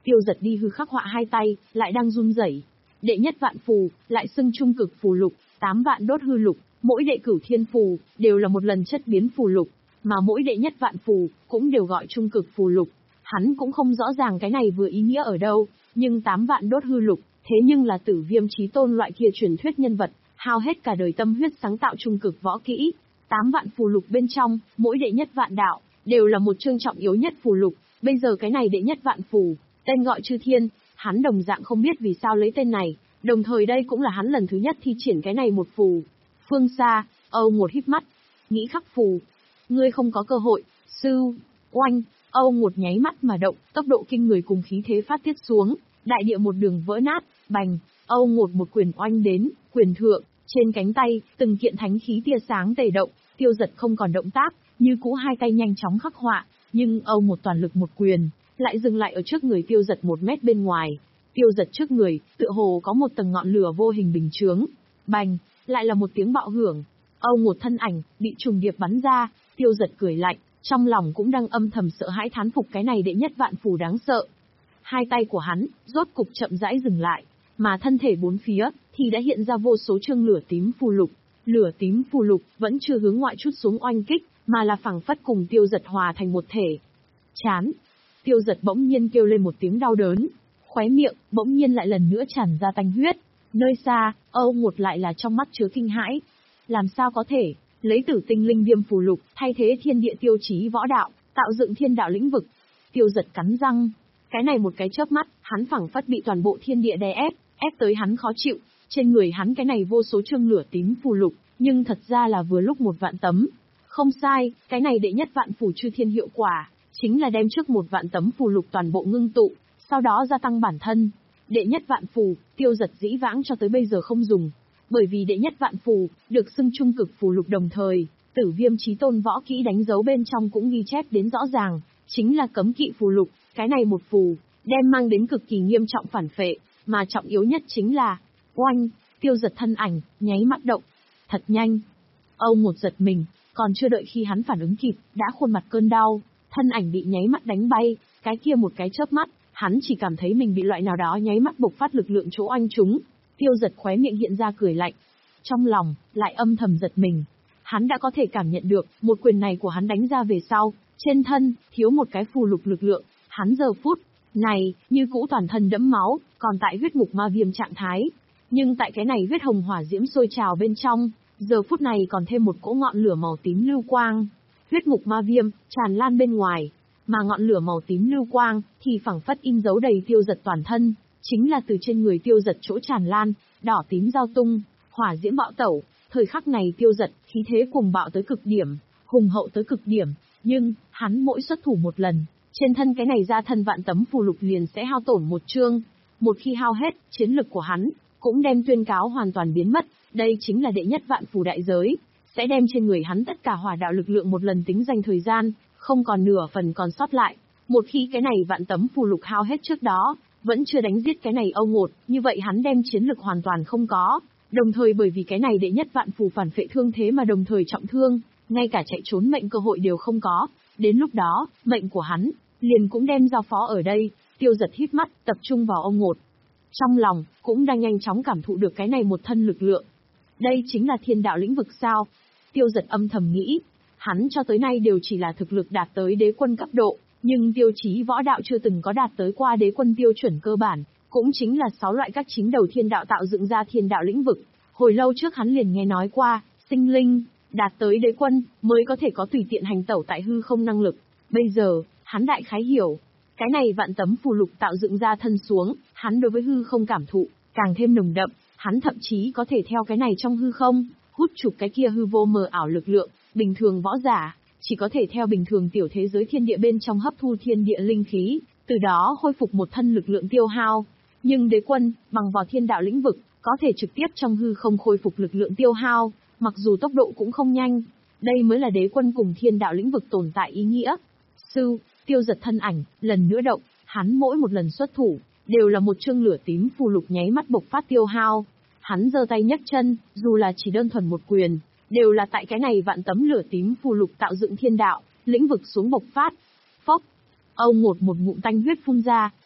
Tiêu Giật đi hư khắc họa hai tay, lại đang run rẩy. Đệ nhất vạn phù, lại xưng trung cực phù lục, tám vạn đốt hư lục, mỗi đệ cửu thiên phù, đều là một lần chất biến phù lục, mà mỗi đệ nhất vạn phù, cũng đều gọi trung cực phù lục. Hắn cũng không rõ ràng cái này vừa ý nghĩa ở đâu, nhưng tám vạn đốt hư lục, thế nhưng là Tử Viêm Chí Tôn loại kia truyền thuyết nhân vật, hao hết cả đời tâm huyết sáng tạo trung cực võ kỹ. Tám vạn phù lục bên trong, mỗi đệ nhất vạn đạo, đều là một chương trọng yếu nhất phù lục, bây giờ cái này đệ nhất vạn phù, tên gọi Chư Thiên, hắn đồng dạng không biết vì sao lấy tên này, đồng thời đây cũng là hắn lần thứ nhất thi triển cái này một phù. Phương xa, Âu Ngột híp mắt, nghĩ khắc phù. Ngươi không có cơ hội, sư, oanh, Âu Ngột nháy mắt mà động, tốc độ kinh người cùng khí thế phát tiết xuống, đại địa một đường vỡ nát, bành, Âu Ngột một quyền oanh đến, quyền thượng, trên cánh tay, từng kiện thánh khí tia sáng tề động, Tiêu Giật không còn động tác, như cũ hai tay nhanh chóng khắc họa, nhưng Âu Ngột toàn lực một quyền, lại dừng lại ở trước người Tiêu Giật một mét bên ngoài. Tiêu Giật trước người, tựa hồ có một tầng ngọn lửa vô hình bình chướng. Bành, lại là một tiếng bạo hưởng. Âu Ngột thân ảnh, bị trùng điệp bắn ra, Tiêu Giật cười lạnh, trong lòng cũng đang âm thầm sợ hãi thán phục cái này đệ nhất vạn phù đáng sợ. Hai tay của hắn, rốt cục chậm rãi dừng lại, mà thân thể bốn phía, thì đã hiện ra vô số chương lửa tím phù lục. Lửa tím phù lục, vẫn chưa hướng ngoại chút xuống oanh kích, mà là phẳng phất cùng Tiêu Giật hòa thành một thể. Chán! Tiêu Giật bỗng nhiên kêu lên một tiếng đau đớn. Khóe miệng, bỗng nhiên lại lần nữa tràn ra tanh huyết. Nơi xa, Âu Ngột lại là trong mắt chứa kinh hãi. Làm sao có thể, lấy tử tinh linh viêm phù lục, thay thế thiên địa tiêu chí võ đạo, tạo dựng thiên đạo lĩnh vực. Tiêu Giật cắn răng. Cái này một cái chớp mắt, hắn phẳng phất bị toàn bộ thiên địa đè ép, ép tới hắn khó chịu. Trên người hắn cái này vô số chương lửa tím phù lục, nhưng thật ra là vừa lúc một vạn tấm. Không sai, cái này đệ nhất vạn phù chư thiên hiệu quả, chính là đem trước một vạn tấm phù lục toàn bộ ngưng tụ, sau đó gia tăng bản thân. Đệ nhất vạn phù, Tiêu Giật dĩ vãng cho tới bây giờ không dùng, bởi vì đệ nhất vạn phù, được xưng trung cực phù lục đồng thời, Tử Viêm Chí Tôn võ kỹ đánh dấu bên trong cũng ghi chép đến rõ ràng, chính là cấm kỵ phù lục, cái này một phù, đem mang đến cực kỳ nghiêm trọng phản phệ, mà trọng yếu nhất chính là, oanh, Tiêu Giật thân ảnh, nháy mắt động, thật nhanh. Âu Ngột giật mình, còn chưa đợi khi hắn phản ứng kịp, đã khuôn mặt cơn đau, thân ảnh bị nháy mắt đánh bay, cái kia một cái chớp mắt, hắn chỉ cảm thấy mình bị loại nào đó nháy mắt bộc phát lực lượng chỗ oanh trúng. Tiêu Giật khóe miệng hiện ra cười lạnh, trong lòng lại âm thầm giật mình. Hắn đã có thể cảm nhận được, một quyền này của hắn đánh ra về sau, trên thân thiếu một cái phù lục lực lượng, hắn giờ phút này như cũ toàn thân đẫm máu, còn tại huyết ngục ma viêm trạng thái, nhưng tại cái này huyết hồng hỏa diễm sôi trào bên trong, giờ phút này còn thêm một cỗ ngọn lửa màu tím lưu quang. Huyết ngục ma viêm tràn lan bên ngoài, mà ngọn lửa màu tím lưu quang thì phẳng phất in dấu đầy Tiêu Giật toàn thân, chính là từ trên người Tiêu Giật chỗ tràn lan, đỏ tím giao tung, hỏa diễm bạo tẩu. Thời khắc này Tiêu Giật khí thế cuồng bạo tới cực điểm, hùng hậu tới cực điểm, nhưng hắn mỗi xuất thủ một lần, trên thân cái này ra thân vạn tấm phù lục liền sẽ hao tổn một chương. Một khi hao hết, chiến lực của hắn cũng đem tuyên cáo hoàn toàn biến mất. Đây chính là đệ nhất vạn phù đại giới, sẽ đem trên người hắn tất cả hỏa đạo lực lượng một lần tính danh thời gian, không còn nửa phần còn sót lại. Một khi cái này vạn tấm phù lục hao hết trước đó, vẫn chưa đánh giết cái này Âu Ngột, như vậy hắn đem chiến lực hoàn toàn không có. Đồng thời bởi vì cái này đệ nhất vạn phù phản phệ thương thế mà đồng thời trọng thương, ngay cả chạy trốn mệnh cơ hội đều không có. Đến lúc đó, mệnh của hắn liền cũng đem giao phó ở đây. Tiêu Giật híp mắt, tập trung vào Âu Ngột. Trong lòng cũng đang nhanh chóng cảm thụ được cái này một thân lực lượng. Đây chính là thiên đạo lĩnh vực sao? Tiêu Giật âm thầm nghĩ, hắn cho tới nay đều chỉ là thực lực đạt tới đế quân cấp độ, nhưng tiêu chí võ đạo chưa từng có đạt tới qua đế quân tiêu chuẩn cơ bản, cũng chính là sáu loại các chính đầu thiên đạo tạo dựng ra thiên đạo lĩnh vực. Hồi lâu trước hắn liền nghe nói qua, sinh linh đạt tới đế quân mới có thể có tùy tiện hành tẩu tại hư không năng lực. Bây giờ, hắn đại khái hiểu, cái này vạn tấm phù lục tạo dựng ra thân xuống, hắn đối với hư không cảm thụ càng thêm nồng đậm, hắn thậm chí có thể theo cái này trong hư không hút chụp cái kia hư vô mờ ảo lực lượng. Bình thường võ giả chỉ có thể theo bình thường tiểu thế giới thiên địa bên trong hấp thu thiên địa linh khí, từ đó khôi phục một thân lực lượng tiêu hao. Nhưng đế quân bằng vào thiên đạo lĩnh vực có thể trực tiếp trong hư không khôi phục lực lượng tiêu hao, mặc dù tốc độ cũng không nhanh. Đây mới là đế quân cùng thiên đạo lĩnh vực tồn tại ý nghĩa. Sư, Tiêu Giật thân ảnh lần nữa động, hắn mỗi một lần xuất thủ đều là một chương lửa tím phù lục nháy mắt bộc phát tiêu hao. Hắn giơ tay nhấc chân, dù là chỉ đơn thuần một quyền, đều là tại cái này vạn tấm lửa tím phù lục tạo dựng thiên đạo lĩnh vực xuống bộc phát. Phốc, Âu Ngột một ngụm tanh huyết phun ra,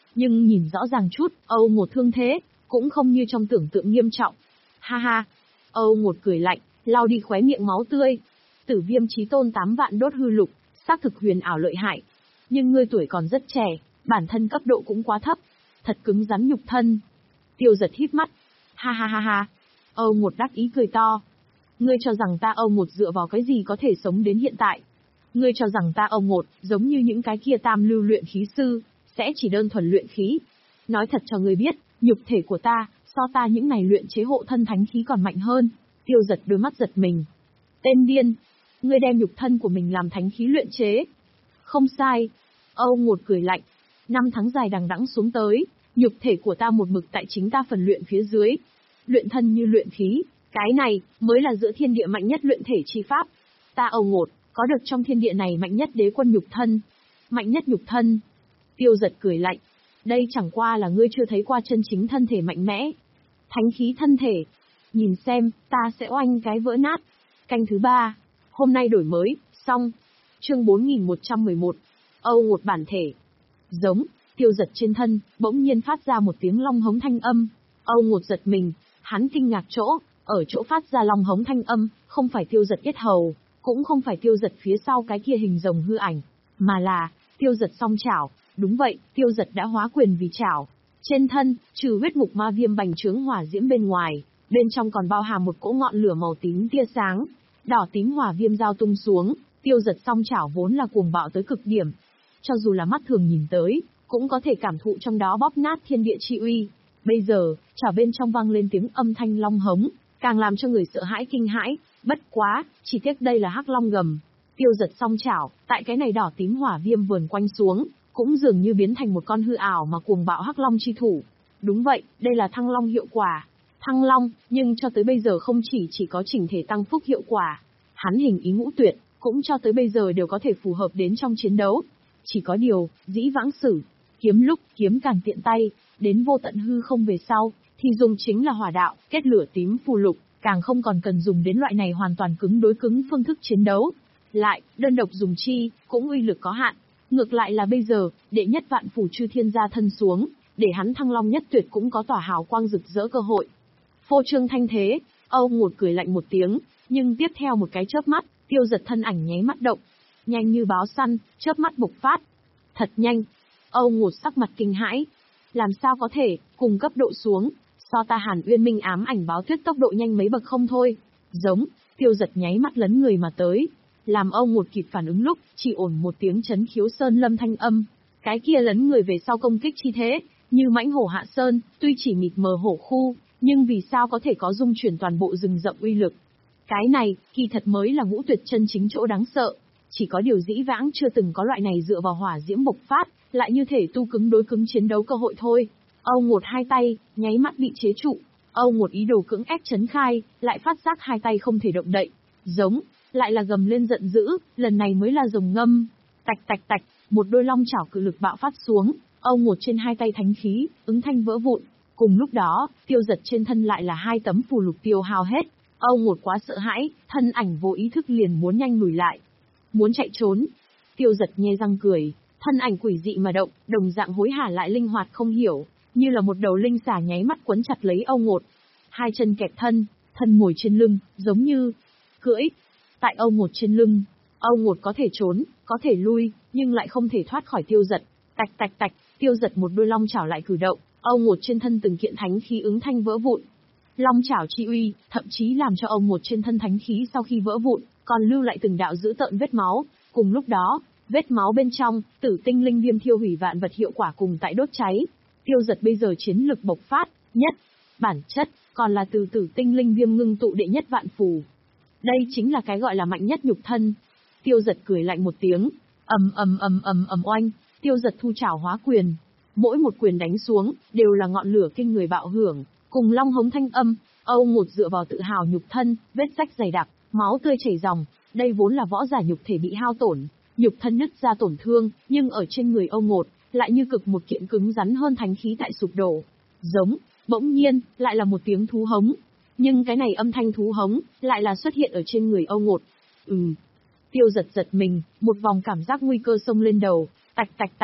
nhưng nhìn rõ ràng chút, Âu Ngột thương thế, cũng không như trong tưởng tượng nghiêm trọng. Ha ha, Âu Ngột cười lạnh, lau đi khóe miệng máu tươi. Tử Viêm Chí Tôn tám vạn đốt hư lục, xác thực huyền ảo lợi hại. Nhưng ngươi tuổi còn rất trẻ, bản thân cấp độ cũng quá thấp, thật cứng rắn nhục thân. Tiêu Giật híp mắt. Ha ha ha ha. Âu Ngột đắc ý cười to. Ngươi cho rằng ta Âu Ngột dựa vào cái gì có thể sống đến hiện tại? Ngươi cho rằng ta Âu Ngột, giống như những cái kia tam lưu luyện khí sư, sẽ chỉ đơn thuần luyện khí. Nói thật cho ngươi biết, nhục thể của ta, so ta những này luyện chế hộ thân thánh khí còn mạnh hơn. Tiêu Giật đôi mắt giật mình. Tên điên, ngươi đem nhục thân của mình làm thánh khí luyện chế. Không sai. Âu Ngột cười lạnh. Năm tháng dài đằng đẵng xuống tới, nhục thể của ta một mực tại chính ta phần luyện phía dưới. Luyện thân như luyện khí, cái này mới là giữa thiên địa mạnh nhất luyện thể chi pháp. Ta Âu Ngột, có được trong thiên địa này mạnh nhất đế quân nhục thân. Mạnh nhất nhục thân. Tiêu Giật cười lạnh. Đây chẳng qua là ngươi chưa thấy qua chân chính thân thể mạnh mẽ. Thánh khí thân thể. Nhìn xem, ta sẽ oanh cái vỡ nát. Canh thứ ba. Hôm nay đổi mới, xong. Chương bốn nghìn một trăm mười một. Âu Ngột bản thể. Giống, Tiêu Giật trên thân, bỗng nhiên phát ra một tiếng long hống thanh âm. Âu Ngột giật mình, hắn kinh ngạc chỗ, ở chỗ phát ra long hống thanh âm, không phải Tiêu Giật yết hầu, cũng không phải Tiêu Giật phía sau cái kia hình rồng hư ảnh, mà là Tiêu Giật song chảo. Đúng vậy, Tiêu Giật đã hóa quyền vì chảo. Trên thân, trừ huyết ngục ma viêm bành trướng hỏa diễm bên ngoài, bên trong còn bao hàm một cỗ ngọn lửa màu tím tia sáng, đỏ tím hỏa viêm giao tung xuống. Tiêu Giật song chảo vốn là cuồng bạo tới cực điểm, cho dù là mắt thường nhìn tới, cũng có thể cảm thụ trong đó bóp nát thiên địa chi uy. Bây giờ, chảo bên trong vang lên tiếng âm thanh long hống, càng làm cho người sợ hãi kinh hãi. Bất quá, chỉ tiếc đây là hắc long gầm. Tiêu Giật song chảo, tại cái này đỏ tím hỏa viêm vườn quanh xuống, cũng dường như biến thành một con hư ảo mà cuồng bạo hắc long chi thủ. Đúng vậy, đây là thăng long hiệu quả. Thăng long, nhưng cho tới bây giờ không chỉ chỉ có chỉnh thể tăng phúc hiệu quả. Hắn hình ý ngũ tuyệt, cũng cho tới bây giờ đều có thể phù hợp đến trong chiến đấu. Chỉ có điều, dĩ vãng sử, kiếm lúc, kiếm càng tiện tay, đến vô tận hư không về sau, thì dùng chính là hỏa đạo, kết lửa tím phù lục, càng không còn cần dùng đến loại này hoàn toàn cứng đối cứng phương thức chiến đấu. Lại, đơn độc dùng chi, cũng uy lực có hạn. Ngược lại là bây giờ, đệ nhất vạn phủ chư thiên gia thân xuống, để hắn thăng long nhất tuyệt cũng có tỏa hào quang rực rỡ cơ hội. Phô trương thanh thế, Âu Ngột cười lạnh một tiếng, nhưng tiếp theo một cái chớp mắt, Tiêu Giật thân ảnh nháy mắt động, nhanh như báo săn, chớp mắt bộc phát. Thật nhanh. Âu Ngột sắc mặt kinh hãi. Làm sao có thể, cùng cấp độ xuống, so ta Hàn Uyên Minh ám ảnh báo thuyết tốc độ nhanh mấy bậc không thôi. Giống, Tiêu Giật nháy mắt lấn người mà tới. Làm Âu Ngột kịp phản ứng lúc, chỉ ổn một tiếng chấn khiếu sơn lâm thanh âm. Cái kia lấn người về sau công kích chi thế, như mãnh hổ hạ sơn, tuy chỉ mịt mờ hổ khu, nhưng vì sao có thể có dung chuyển toàn bộ rừng rậm uy lực. Cái này, kỳ thật mới là ngũ tuyệt chân chính chỗ đáng sợ. Chỉ có điều dĩ vãng chưa từng có loại này dựa vào hỏa diễm bộc phát, lại như thể tu cứng đối cứng chiến đấu cơ hội thôi. Âu Ngột hai tay, nháy mắt bị chế trụ. Âu Ngột ý đồ cưỡng ép chấn khai, lại phát giác hai tay không thể động đậy. Giống, lại là gầm lên giận dữ, lần này mới là rồng ngâm. Tạch tạch tạch, một đôi long chảo cự lực bạo phát xuống, Âu Ngột trên hai tay thánh khí, ứng thanh vỡ vụn. Cùng lúc đó, Tiêu Giật trên thân lại là hai tấm phù lục tiêu hao hết. Âu Ngột quá sợ hãi, thân ảnh vô ý thức liền muốn nhanh lùi lại. Muốn chạy trốn. Tiêu Giật nhe răng cười, thân ảnh quỷ dị mà động, đồng dạng hối hả lại linh hoạt không hiểu, như là một đầu linh xà nháy mắt quấn chặt lấy Âu Ngột. Hai chân kẹp thân, thân ngồi trên lưng, giống như cưỡi. Tại Âu Ngột trên lưng, Âu Ngột có thể trốn, có thể lui, nhưng lại không thể thoát khỏi Tiêu Giật. Tạch tạch tạch, Tiêu Giật một đôi long chảo lại cử động, Âu Ngột trên thân từng kiện thánh khí ứng thanh vỡ vụn. Long chảo chi uy, thậm chí làm cho Âu Ngột trên thân thánh khí sau khi vỡ vụn, còn lưu lại từng đạo dữ tợn vết máu. Cùng lúc đó, vết máu bên trong, tử tinh linh viêm thiêu hủy vạn vật hiệu quả cùng tại đốt cháy. Tiêu Giật bây giờ chiến lực bộc phát, nhất, bản chất, còn là từ tử tinh linh viêm ngưng tụ đệ nhất vạn phù. Đây chính là cái gọi là mạnh nhất nhục thân. Tiêu Giật cười lạnh một tiếng, ầm ầm ầm ầm ầm oanh, Tiêu Giật thu chảo hóa quyền. Mỗi một quyền đánh xuống, đều là ngọn lửa kinh người bạo hưởng, cùng long hống thanh âm. Âu Ngột dựa vào tự hào nhục thân, vết rách dày đặc, máu tươi chảy ròng, đây vốn là võ giả nhục thể bị hao tổn, nhục thân nứt ra tổn thương, nhưng ở trên người Âu Ngột, lại như cực một kiện cứng rắn hơn thánh khí tại sụp đổ. Giống, bỗng nhiên, lại là một tiếng thú hống. Nhưng cái này âm thanh thú hống, lại là xuất hiện ở trên người Âu Ngột. Ừ. Tiêu Giật giật mình, một vòng cảm giác nguy cơ xông lên đầu, tạch tạch tạch,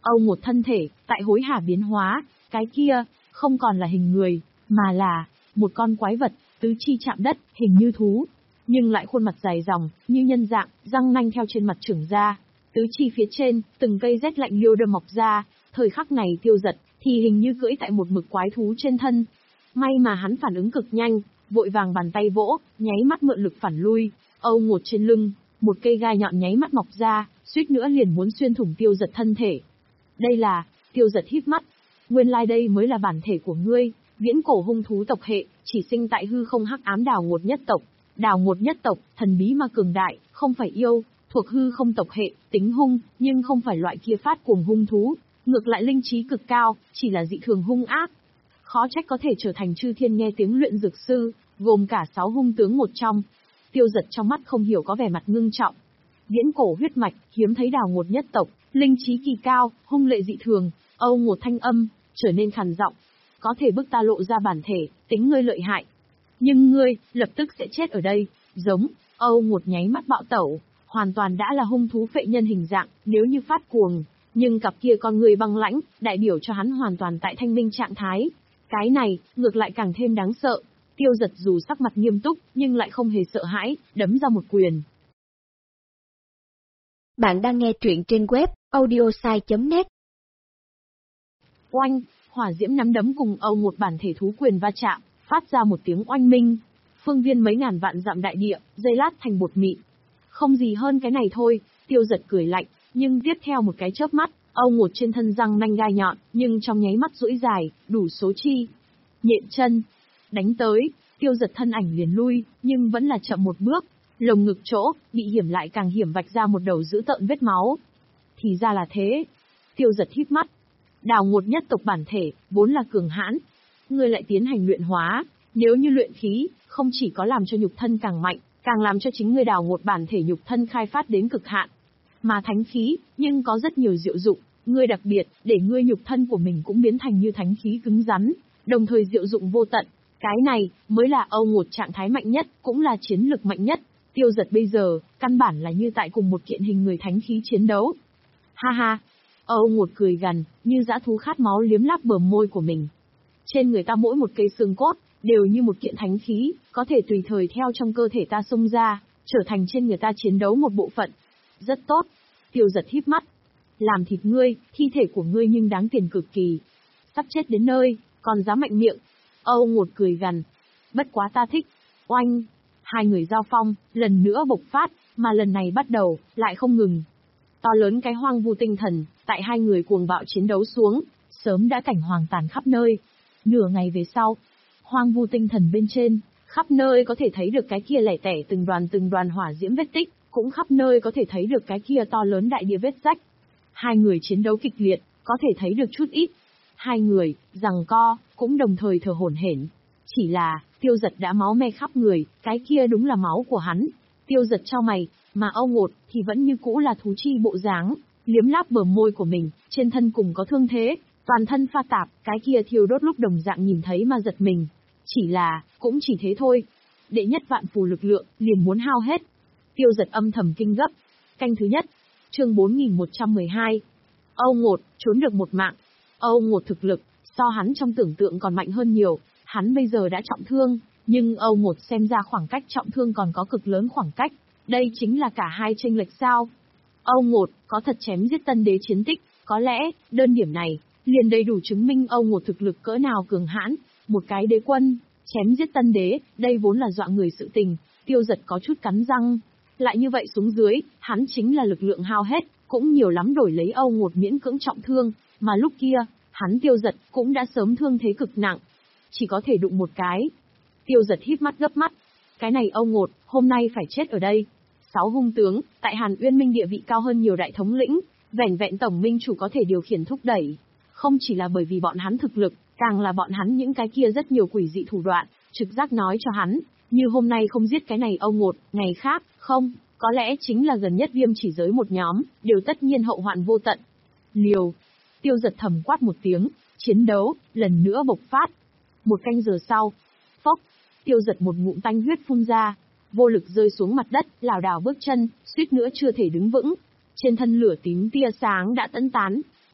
Âu một thân thể, tại hối hả biến hóa, cái kia, không còn là hình người, mà là một con quái vật, tứ chi chạm đất, hình như thú, nhưng lại khuôn mặt dài dòng, như nhân dạng, răng nanh theo trên mặt trưởng ra. Tứ chi phía trên, từng cây rét lạnh liêu đâm mọc ra, thời khắc này Tiêu Dật, thì hình như cưỡi tại một mực quái thú trên thân. May mà hắn phản ứng cực nhanh, vội vàng bàn tay vỗ, nháy mắt mượn lực phản lui, Âu một trên lưng, một cây gai nhọn nháy mắt mọc ra, suýt nữa liền muốn xuyên thủng Tiêu Dật thân thể. Đây là, Tiêu Dật híp mắt, nguyên lai đây mới là bản thể của ngươi, viễn cổ hung thú tộc hệ, chỉ sinh tại hư không hắc ám đào ngột nhất tộc. Đào ngột nhất tộc, thần bí mà cường đại, không phải yêu, thuộc hư không tộc hệ, tính hung, nhưng không phải loại kia phát cuồng hung thú, ngược lại linh trí cực cao, chỉ là dị thường hung ác. Khó trách có thể trở thành chư thiên nghe tiếng luyện dược sư, gồm cả sáu hung tướng một trong. Tiêu Dật trong mắt không hiểu có vẻ mặt ngưng trọng. Viễn cổ huyết mạch, hiếm thấy đào ngột nhất tộc, linh trí kỳ cao, hung lệ dị thường, Âu một thanh âm, trở nên khàn giọng. Có thể bức ta lộ ra bản thể, tính ngươi lợi hại. Nhưng ngươi, lập tức sẽ chết ở đây, giống, Âu một nháy mắt bạo tẩu, hoàn toàn đã là hung thú phệ nhân hình dạng, nếu như phát cuồng, nhưng cặp kia con người băng lãnh, đại biểu cho hắn hoàn toàn tại thanh minh trạng thái. Cái này, ngược lại càng thêm đáng sợ. Tiêu Dật dù sắc mặt nghiêm túc, nhưng lại không hề sợ hãi, đấm ra một quyền. Bạn đang nghe truyện trên web audiosai chấm net. Oanh, hỏa diễm nắm đấm cùng Âu một bản thể thú quyền va chạm, phát ra một tiếng oanh minh. Phương viên mấy ngàn vạn dặm đại địa, dây lát thành bột mịn. Không gì hơn cái này thôi, Tiêu Dật cười lạnh, nhưng tiếp theo một cái chớp mắt, Âu một trên thân răng nanh gai nhọn, nhưng trong nháy mắt duỗi dài, đủ số chi. Nhện chân, đánh tới, Tiêu Dật thân ảnh liền lui, nhưng vẫn là chậm một bước, lồng ngực chỗ, bị hiểm lại càng hiểm vạch ra một đầu dữ tợn vết máu. Thì ra là thế. Tiêu Dật híp mắt. Đào ngột nhất tộc bản thể, vốn là cường hãn. Ngươi lại tiến hành luyện hóa, nếu như luyện khí, không chỉ có làm cho nhục thân càng mạnh, càng làm cho chính ngươi đào ngột bản thể nhục thân khai phát đến cực hạn. Mà thánh khí, nhưng có rất nhiều diệu dụng, ngươi đặc biệt, để ngươi nhục thân của mình cũng biến thành như thánh khí cứng rắn, đồng thời diệu dụng vô tận. Cái này, mới là Âu một trạng thái mạnh nhất, cũng là chiến lực mạnh nhất. Tiêu Dật bây giờ, căn bản là như tại cùng một kiện hình người thánh khí chiến đấu. Ha ha, Âu một cười gằn, như dã thú khát máu liếm láp bờ môi của mình. Trên người ta mỗi một cây xương cốt, đều như một kiện thánh khí, có thể tùy thời theo trong cơ thể ta xông ra, trở thành trên người ta chiến đấu một bộ phận. Rất tốt. Tiêu Dật híp mắt. Làm thịt ngươi, thi thể của ngươi nhưng đáng tiền cực kỳ. Sắp chết đến nơi, còn dám mạnh miệng. Âu một cười gằn. Bất quá ta thích. Oanh. Hai người giao phong, lần nữa bộc phát, mà lần này bắt đầu, lại không ngừng. To lớn cái hoang vu tinh thần, tại hai người cuồng bạo chiến đấu xuống, sớm đã cảnh hoàng tàn khắp nơi. Nửa ngày về sau, hoang vu tinh thần bên trên, khắp nơi có thể thấy được cái kia lẻ tẻ từng đoàn từng đoàn hỏa diễm vết tích, cũng khắp nơi có thể thấy được cái kia to lớn đại địa vết rách. Hai người chiến đấu kịch liệt, có thể thấy được chút ít. Hai người, giằng co, cũng đồng thời thở hổn hển. Chỉ là, Tiêu Dật đã máu me khắp người, cái kia đúng là máu của hắn. Tiêu Dật chau mày, mà Âu một thì vẫn như cũ là thú chi bộ dáng, liếm láp bờ môi của mình, trên thân cùng có thương thế, toàn thân pha tạp, cái kia thiêu đốt lúc đồng dạng nhìn thấy mà giật mình. Chỉ là, cũng chỉ thế thôi. Đệ nhất vạn phù lực lượng, liền muốn hao hết. Tiêu Dật âm thầm kinh gấp. Canh thứ nhất, chương bốn nghìn một trăm mười hai. Âu một, trốn được một mạng. Âu một thực lực, so hắn trong tưởng tượng còn mạnh hơn nhiều, hắn bây giờ đã trọng thương, nhưng Âu một xem ra khoảng cách trọng thương còn có cực lớn khoảng cách. Đây chính là cả hai chênh lệch sao. Âu một, có thật chém giết tân đế chiến tích, có lẽ, đơn điểm này, liền đầy đủ chứng minh Âu một thực lực cỡ nào cường hãn, một cái đế quân, chém giết tân đế, đây vốn là dọa người sự tình, Tiêu Dật có chút cắn răng. Lại như vậy xuống dưới, hắn chính là lực lượng hao hết, cũng nhiều lắm đổi lấy Âu một miễn cưỡng trọng thương, mà lúc kia, hắn Tiêu Dật cũng đã sớm thương thế cực nặng, chỉ có thể đụng một cái. Tiêu Dật híp mắt gấp mắt, cái này Âu một, hôm nay phải chết ở đây. Sáu hung tướng, tại Hàn Uyên Minh địa vị cao hơn nhiều đại thống lĩnh, vẻn vẹn tổng minh chủ có thể điều khiển thúc đẩy. Không chỉ là bởi vì bọn hắn thực lực, càng là bọn hắn những cái kia rất nhiều quỷ dị thủ đoạn, trực giác nói cho hắn, như hôm nay không giết cái này Âu một, ngày khác, không, có lẽ chính là gần nhất Viêm Chỉ Giới một nhóm, đều tất nhiên hậu hoạn vô tận. Liều. Tiêu Dật thầm quát một tiếng, chiến đấu, lần nữa bộc phát. Một canh giờ sau, phốc, Tiêu Dật một ngụm tanh huyết phun ra, vô lực rơi xuống mặt đất, lảo đảo bước chân, suýt nữa chưa thể đứng vững. Trên thân lửa tím tia sáng đã tẫn tán,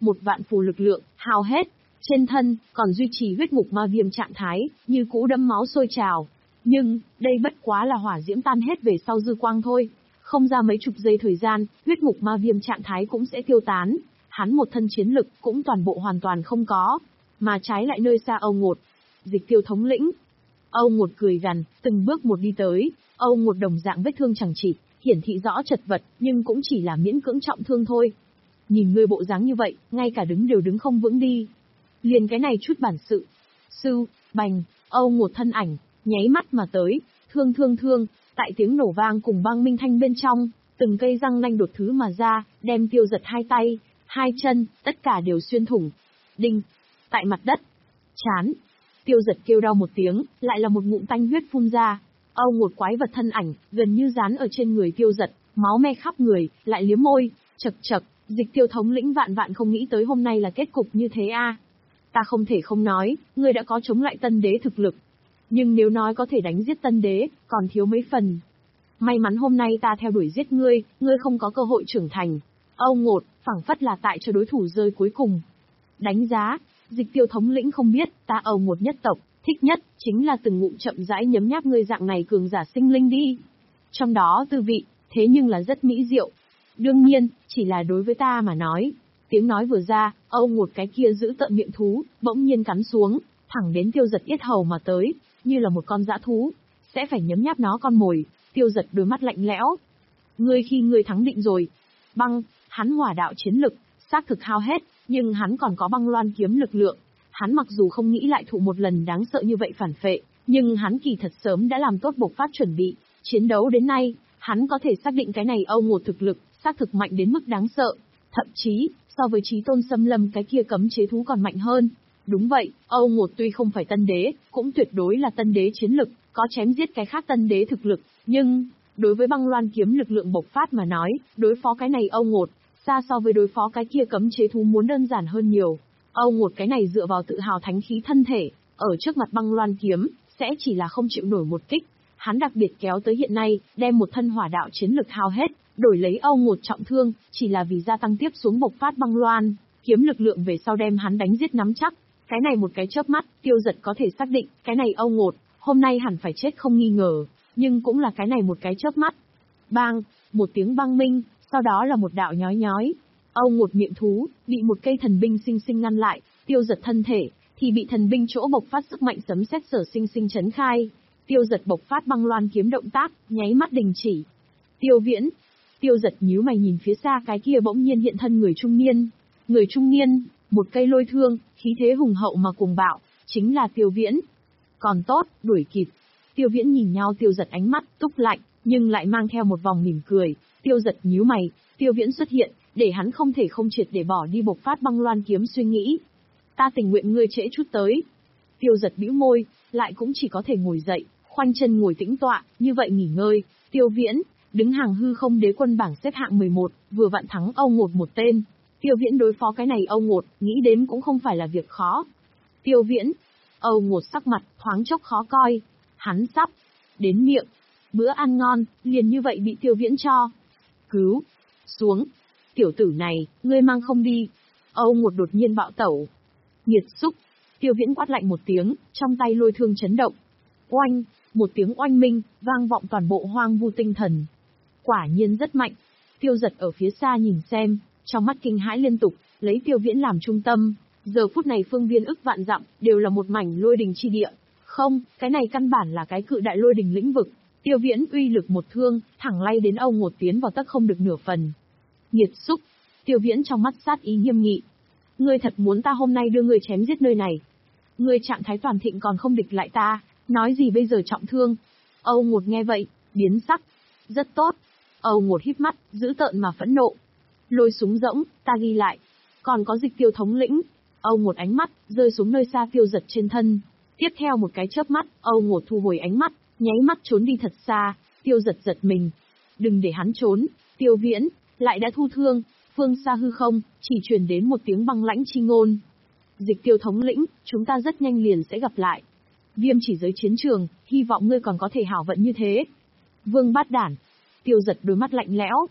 một vạn phù lực lượng, hao hết. Trên thân, còn duy trì huyết ngục ma viêm trạng thái, như cũ đẫm máu sôi trào. Nhưng, đây bất quá là hỏa diễm tan hết về sau dư quang thôi. Không ra mấy chục giây thời gian, huyết ngục ma viêm trạng thái cũng sẽ tiêu tán. Hắn một thân chiến lực cũng toàn bộ hoàn toàn không có. Mà trái lại nơi xa Âu Ngột. Dịch Tiêu thống lĩnh. Âu Ngột cười gằn, từng bước một đi tới. Âu Ngột đồng dạng vết thương chẳng chịt, hiển thị rõ chật vật, nhưng cũng chỉ là miễn cưỡng trọng thương thôi. Nhìn ngươi bộ dáng như vậy, ngay cả đứng đều đứng không vững đi. Liền cái này chút bản sự. Sư, bành, Âu Ngột thân ảnh, nháy mắt mà tới, thương thương thương, tại tiếng nổ vang cùng băng minh thanh bên trong, từng cây răng nanh đột thứ mà ra, đem Tiêu Giật hai tay, hai chân, tất cả đều xuyên thủng. Đinh, tại mặt đất, chán. Tiêu Giật kêu đau một tiếng, lại là một ngụm tanh huyết phun ra. Âu Ngột quái vật thân ảnh, gần như dán ở trên người Tiêu Giật, máu me khắp người, lại liếm môi, chật chật, Dịch Tiêu thống lĩnh vạn vạn không nghĩ tới hôm nay là kết cục như thế a. Ta không thể không nói, ngươi đã có chống lại tân đế thực lực. Nhưng nếu nói có thể đánh giết tân đế, còn thiếu mấy phần. May mắn hôm nay ta theo đuổi giết ngươi, ngươi không có cơ hội trưởng thành. Âu Ngột, phảng phất là tại cho đối thủ rơi cuối cùng. Đánh giá, Dịch Tiêu thống lĩnh không biết, ta Âu Ngột nhất tộc, thích nhất, chính là từng ngụm chậm rãi nhấm nháp ngươi dạng này cường giả sinh linh đi. Trong đó tư vị, thế nhưng là rất mỹ diệu. Đương nhiên, chỉ là đối với ta mà nói. Tiếng nói vừa ra, Âu Ngột cái kia giữ tợn miệng thú, bỗng nhiên cắn xuống, thẳng đến Tiêu Giật yết hầu mà tới, như là một con dã thú, sẽ phải nhấm nháp nó con mồi. Tiêu Giật đôi mắt lạnh lẽo. Ngươi khi ngươi thắng định rồi. Băng, hắn hỏa đạo chiến lực, xác thực hao hết, nhưng hắn còn có băng loan kiếm lực lượng. Hắn mặc dù không nghĩ lại thụ một lần đáng sợ như vậy phản phệ, nhưng hắn kỳ thật sớm đã làm tốt bộc phát chuẩn bị. Chiến đấu đến nay, hắn có thể xác định cái này Âu Ngột thực lực, xác thực mạnh đến mức đáng sợ. Thậm chí, so với Chí Tôn xâm lâm cái kia cấm chế thú còn mạnh hơn. Đúng vậy, Âu Ngột tuy không phải tân đế, cũng tuyệt đối là tân đế chiến lực, có chém giết cái khác tân đế thực lực, nhưng, đối với băng loan kiếm lực lượng bộc phát mà nói, đối phó cái này Âu Ngột, xa so với đối phó cái kia cấm chế thú muốn đơn giản hơn nhiều. Âu Ngột cái này dựa vào tự hào thánh khí thân thể, ở trước mặt băng loan kiếm, sẽ chỉ là không chịu nổi một kích. Hắn đặc biệt kéo tới hiện nay, đem một thân hỏa đạo chiến lực hao hết, đổi lấy Âu Ngột trọng thương, chỉ là vì gia tăng tiếp xuống bộc phát băng loan, kiếm lực lượng về sau đem hắn đánh giết nắm chắc. Cái này một cái chớp mắt, Tiêu Giật có thể xác định, cái này Âu Ngột, hôm nay hẳn phải chết không nghi ngờ, nhưng cũng là cái này một cái chớp mắt. Bang, một tiếng băng minh, sau đó là một đạo nhói nhói. Âu Ngột miệng thú, bị một cây thần binh sinh sinh ngăn lại, Tiêu Giật thân thể, thì bị thần binh chỗ bộc phát sức mạnh sấm sét sở sinh sinh chấn khai. Tiêu Giật bộc phát băng loan kiếm động tác, nháy mắt đình chỉ. Tiêu Viễn. Tiêu Giật nhíu mày nhìn phía xa cái kia bỗng nhiên hiện thân người trung niên. Người trung niên, một cây lôi thương, khí thế hùng hậu mà cuồng bạo, chính là Tiêu Viễn. Còn tốt, đuổi kịp. Tiêu Viễn nhìn nhau Tiêu Giật ánh mắt túc lạnh, nhưng lại mang theo một vòng mỉm cười. Tiêu Giật nhíu mày, Tiêu Viễn xuất hiện, để hắn không thể không triệt để bỏ đi bộc phát băng loan kiếm suy nghĩ. Ta tình nguyện ngươi trễ chút tới. Tiêu Giật bĩu môi, lại cũng chỉ có thể ngồi dậy, khoanh chân ngồi tĩnh tọa, như vậy nghỉ ngơi. Tiêu Viễn, đứng hàng hư không đế quân bảng xếp hạng mười một, vừa vặn thắng Âu Ngột một tên. Tiêu Viễn đối phó cái này Âu Ngột, nghĩ đến cũng không phải là việc khó. Tiêu Viễn, Âu Ngột sắc mặt, thoáng chốc khó coi. Hắn sắp đến miệng. Bữa ăn ngon, liền như vậy bị Tiêu Viễn cho. Cứu. Xuống. Tiểu tử này, ngươi mang không đi. Âu Ngột đột nhiên bạo tẩu. Nghiệt xúc. Tiêu Viễn quát lạnh một tiếng, trong tay lôi thương chấn động. Oanh, một tiếng oanh minh, vang vọng toàn bộ hoang vu tinh thần. Quả nhiên rất mạnh. Tiêu Giật ở phía xa nhìn xem, trong mắt kinh hãi liên tục, lấy Tiêu Viễn làm trung tâm. Giờ phút này phương viên ức vạn dặm, đều là một mảnh lôi đình chi địa. Không, cái này căn bản là cái cự đại lôi đình lĩnh vực. Tiêu Viễn uy lực một thương, thẳng lay đến Âu Ngột tiến vào tấc không được nửa phần. Nghiệt xúc. Tiêu Viễn trong mắt sát ý nghiêm nghị. Ngươi thật muốn ta hôm nay đưa ngươi chém giết nơi này? Ngươi trạng thái toàn thịnh còn không địch lại ta, nói gì bây giờ trọng thương? Âu Ngột nghe vậy, biến sắc. Rất tốt. Âu Ngột híp mắt, dữ tợn mà phẫn nộ. Lôi súng rỗng, ta ghi lại. Còn có Dịch Tiêu thống lĩnh. Âu Ngột ánh mắt, rơi xuống nơi xa Tiêu Giật trên thân. Tiếp theo một cái chớp mắt, Âu Ngột thu hồi ánh mắt, nháy mắt trốn đi thật xa. Tiêu Giật giật mình. Đừng để hắn trốn. Tiêu Viễn, lại đã thu thương. Phương xa hư không, chỉ truyền đến một tiếng băng lãnh chi ngôn. Dịch Tiêu thống lĩnh, chúng ta rất nhanh liền sẽ gặp lại. Viêm chỉ giới chiến trường, hy vọng ngươi còn có thể hảo vận như thế. Vương Bát Đản. Tiêu Giật đôi mắt lạnh lẽo.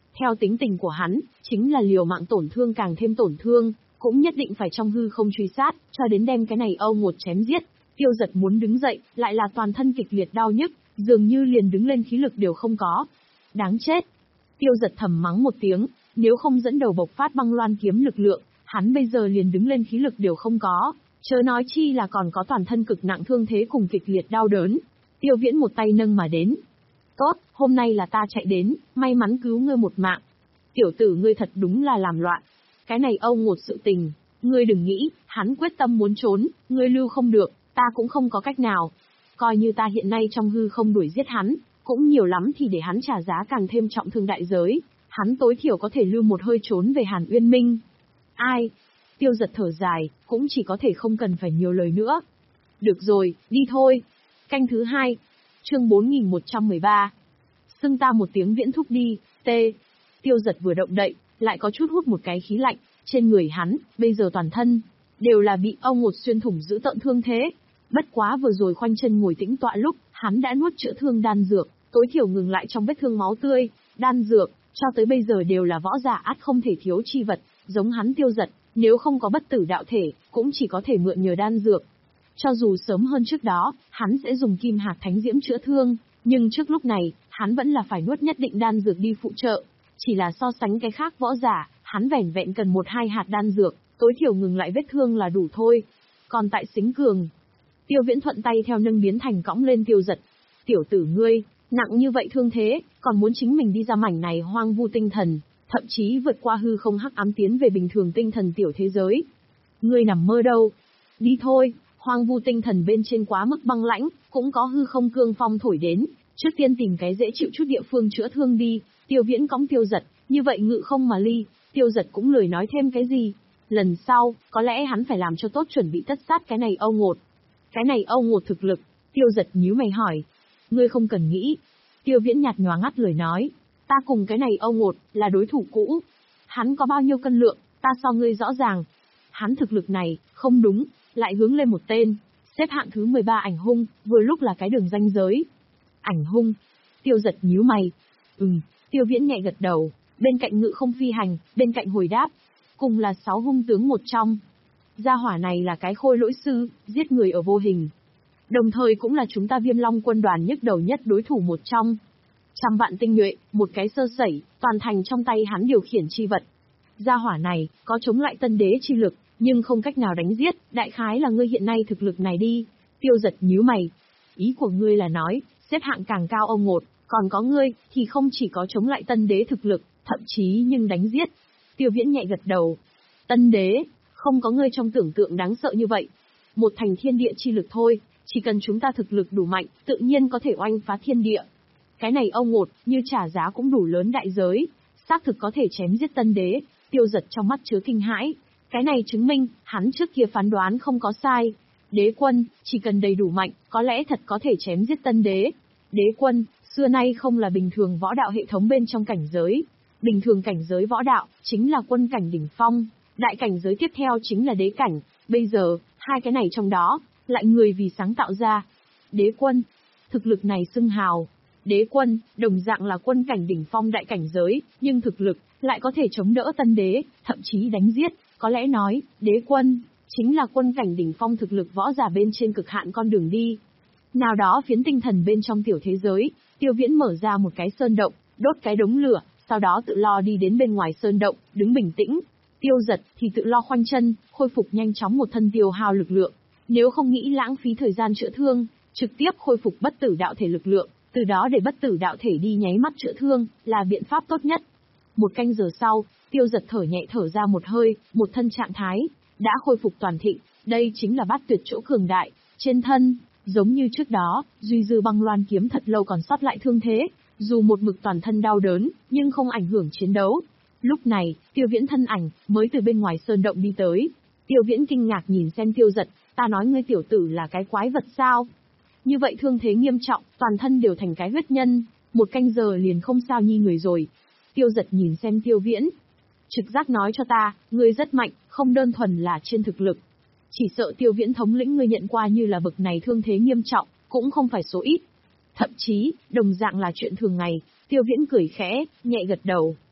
Theo tính tình của hắn, chính là liều mạng tổn thương càng thêm tổn thương, cũng nhất định phải trong hư không truy sát, cho đến đem cái này Âu Ngột chém giết. Tiêu Giật muốn đứng dậy, lại là toàn thân kịch liệt đau nhức, dường như liền đứng lên khí lực đều không có. Đáng chết! Tiêu Giật thầm mắng một tiếng, nếu không dẫn đầu bộc phát băng loan kiếm lực lượng, hắn bây giờ liền đứng lên khí lực đều không có, chớ nói chi là còn có toàn thân cực nặng thương thế cùng kịch liệt đau đớn. Tiêu Viễn một tay nâng mà đến. Tốt, hôm nay là ta chạy đến, may mắn cứu ngươi một mạng. Tiểu tử ngươi thật đúng là làm loạn. Cái này Âu Ngột sự tình, ngươi đừng nghĩ, hắn quyết tâm muốn trốn, ngươi lưu không được, ta cũng không có cách nào. Coi như ta hiện nay trong hư không đuổi giết hắn, cũng nhiều lắm thì để hắn trả giá càng thêm trọng thương đại giới, hắn tối thiểu có thể lưu một hơi trốn về Hàn Uyên Minh. Ai? Tiêu Giật thở dài, cũng chỉ có thể không cần phải nhiều lời nữa. Được rồi, đi thôi. Canh thứ hai, chương bốn nghìn một trăm mười ba. Xưng ta một tiếng Viễn thúc đi, t. Tiêu Giật vừa động đậy, lại có chút hút một cái khí lạnh, trên người hắn, bây giờ toàn thân, đều là bị Âu Ngột xuyên thủng giữ tợn thương thế. Bất quá vừa rồi khoanh chân ngồi tĩnh tọa lúc, hắn đã nuốt chữa thương đan dược, tối thiểu ngừng lại trong vết thương máu tươi, đan dược, cho tới bây giờ đều là võ giả ắt không thể thiếu chi vật, giống hắn Tiêu Giật, nếu không có bất tử đạo thể, cũng chỉ có thể mượn nhờ đan dược. Cho dù sớm hơn trước đó, hắn sẽ dùng kim hạt thánh diễm chữa thương, nhưng trước lúc này, hắn vẫn là phải nuốt nhất định đan dược đi phụ trợ. Chỉ là so sánh cái khác võ giả, hắn vẻn vẹn cần một hai hạt đan dược, tối thiểu ngừng lại vết thương là đủ thôi. Còn tại Xính Cường, Tiêu Viễn thuận tay theo nâng biến thành cõng lên Tiêu Giật. Tiểu tử ngươi, nặng như vậy thương thế, còn muốn chính mình đi ra mảnh này hoang vu tinh thần, thậm chí vượt qua hư không hắc ám tiến về bình thường tinh thần tiểu thế giới. Ngươi nằm mơ đâu? Đi thôi, hoang vu tinh thần bên trên quá mức băng lãnh, cũng có hư không cương phong thổi đến, trước tiên tìm cái dễ chịu chút địa phương chữa thương đi. Tiêu Viễn cõng Tiêu Giật, như vậy ngự không mà ly, Tiêu Giật cũng lười nói thêm cái gì. Lần sau, có lẽ hắn phải làm cho tốt chuẩn bị tất sát cái này Âu Ngột. Cái này Âu Ngột thực lực, Tiêu Giật nhíu mày hỏi. Ngươi không cần nghĩ. Tiêu Viễn nhạt nhòa ngắt lời nói. Ta cùng cái này Âu Ngột, là đối thủ cũ. Hắn có bao nhiêu cân lượng, ta so ngươi rõ ràng. Hắn thực lực này, không đúng, lại hướng lên một tên. Xếp hạng thứ mười ba ảnh hung, vừa lúc là cái đường ranh giới. Ảnh hung. Tiêu Giật nhíu mày. Ừm, Tiêu Viễn nhẹ gật đầu, bên cạnh ngự không phi hành, bên cạnh hồi đáp. Cùng là sáu hung tướng một trong. Gia hỏa này là cái khôi lỗi sư, giết người ở vô hình. Đồng thời cũng là chúng ta Viêm Long quân đoàn nhức đầu nhất đối thủ một trong. Trăm vạn tinh nhuệ, một cái sơ sẩy, toàn thành trong tay hắn điều khiển chi vật. Gia hỏa này, có chống lại tân đế chi lực, nhưng không cách nào đánh giết, đại khái là ngươi hiện nay thực lực này đi. Tiêu Giật nhíu mày. Ý của ngươi là nói, xếp hạng càng cao Âu Ngột, còn có ngươi, thì không chỉ có chống lại tân đế thực lực, thậm chí nhưng đánh giết. Tiêu Viễn nhẹ gật đầu. Tân đế, không có ngươi trong tưởng tượng đáng sợ như vậy. Một thành thiên địa chi lực thôi, chỉ cần chúng ta thực lực đủ mạnh, tự nhiên có thể oanh phá thiên địa. Cái này Âu Ngột, như trả giá cũng đủ lớn đại giới, xác thực có thể chém giết tân đế. Tiêu Giật trong mắt chứa kinh hãi. Cái này chứng minh, hắn trước kia phán đoán không có sai. Đế quân, chỉ cần đầy đủ mạnh, có lẽ thật có thể chém giết tân đế. Đế quân, xưa nay không là bình thường võ đạo hệ thống bên trong cảnh giới. Bình thường cảnh giới võ đạo, chính là quân cảnh đỉnh phong. Đại cảnh giới tiếp theo chính là đế cảnh. Bây giờ, hai cái này trong đó, lại người vì sáng tạo ra. Đế quân, thực lực này xưng hào. Đế quân, đồng dạng là quân cảnh đỉnh phong đại cảnh giới, nhưng thực lực, lại có thể chống đỡ tân đế, thậm chí đánh giết. Có lẽ nói, đế quân, chính là quân cảnh đỉnh phong thực lực võ giả bên trên cực hạn con đường đi. Nào đó phiến tinh thần bên trong tiểu thế giới, Tiêu Viễn mở ra một cái sơn động, đốt cái đống lửa, sau đó tự lo đi đến bên ngoài sơn động, đứng bình tĩnh. Tiêu Giật thì tự lo khoanh chân, khôi phục nhanh chóng một thân tiêu hao lực lượng. Nếu không nghĩ lãng phí thời gian chữa thương, trực tiếp khôi phục bất tử đạo thể lực lượng, từ đó để bất tử đạo thể đi nháy mắt chữa thương, là biện pháp tốt nhất. Một canh giờ sau, Tiêu Giật thở nhẹ thở ra một hơi, một thân trạng thái đã khôi phục toàn thịnh, đây chính là bát tuyệt chỗ cường đại. Trên thân, giống như trước đó, duy dư băng loan kiếm thật lâu còn sót lại thương thế, dù một mực toàn thân đau đớn, nhưng không ảnh hưởng chiến đấu. Lúc này, Tiêu Viễn thân ảnh mới từ bên ngoài sơn động đi tới. Tiêu Viễn kinh ngạc nhìn xem Tiêu Giật, ta nói ngươi tiểu tử là cái quái vật sao? Như vậy thương thế nghiêm trọng, toàn thân đều thành cái huyết nhân, một canh giờ liền không sao nhi người rồi. Tiêu Giật nhìn xem Tiêu Viễn. Trực giác nói cho ta, ngươi rất mạnh, không đơn thuần là trên thực lực. Chỉ sợ Tiêu Viễn thống lĩnh ngươi nhận qua như là bậc này thương thế nghiêm trọng, cũng không phải số ít. Thậm chí, đồng dạng là chuyện thường ngày, Tiêu Viễn cười khẽ, nhẹ gật đầu.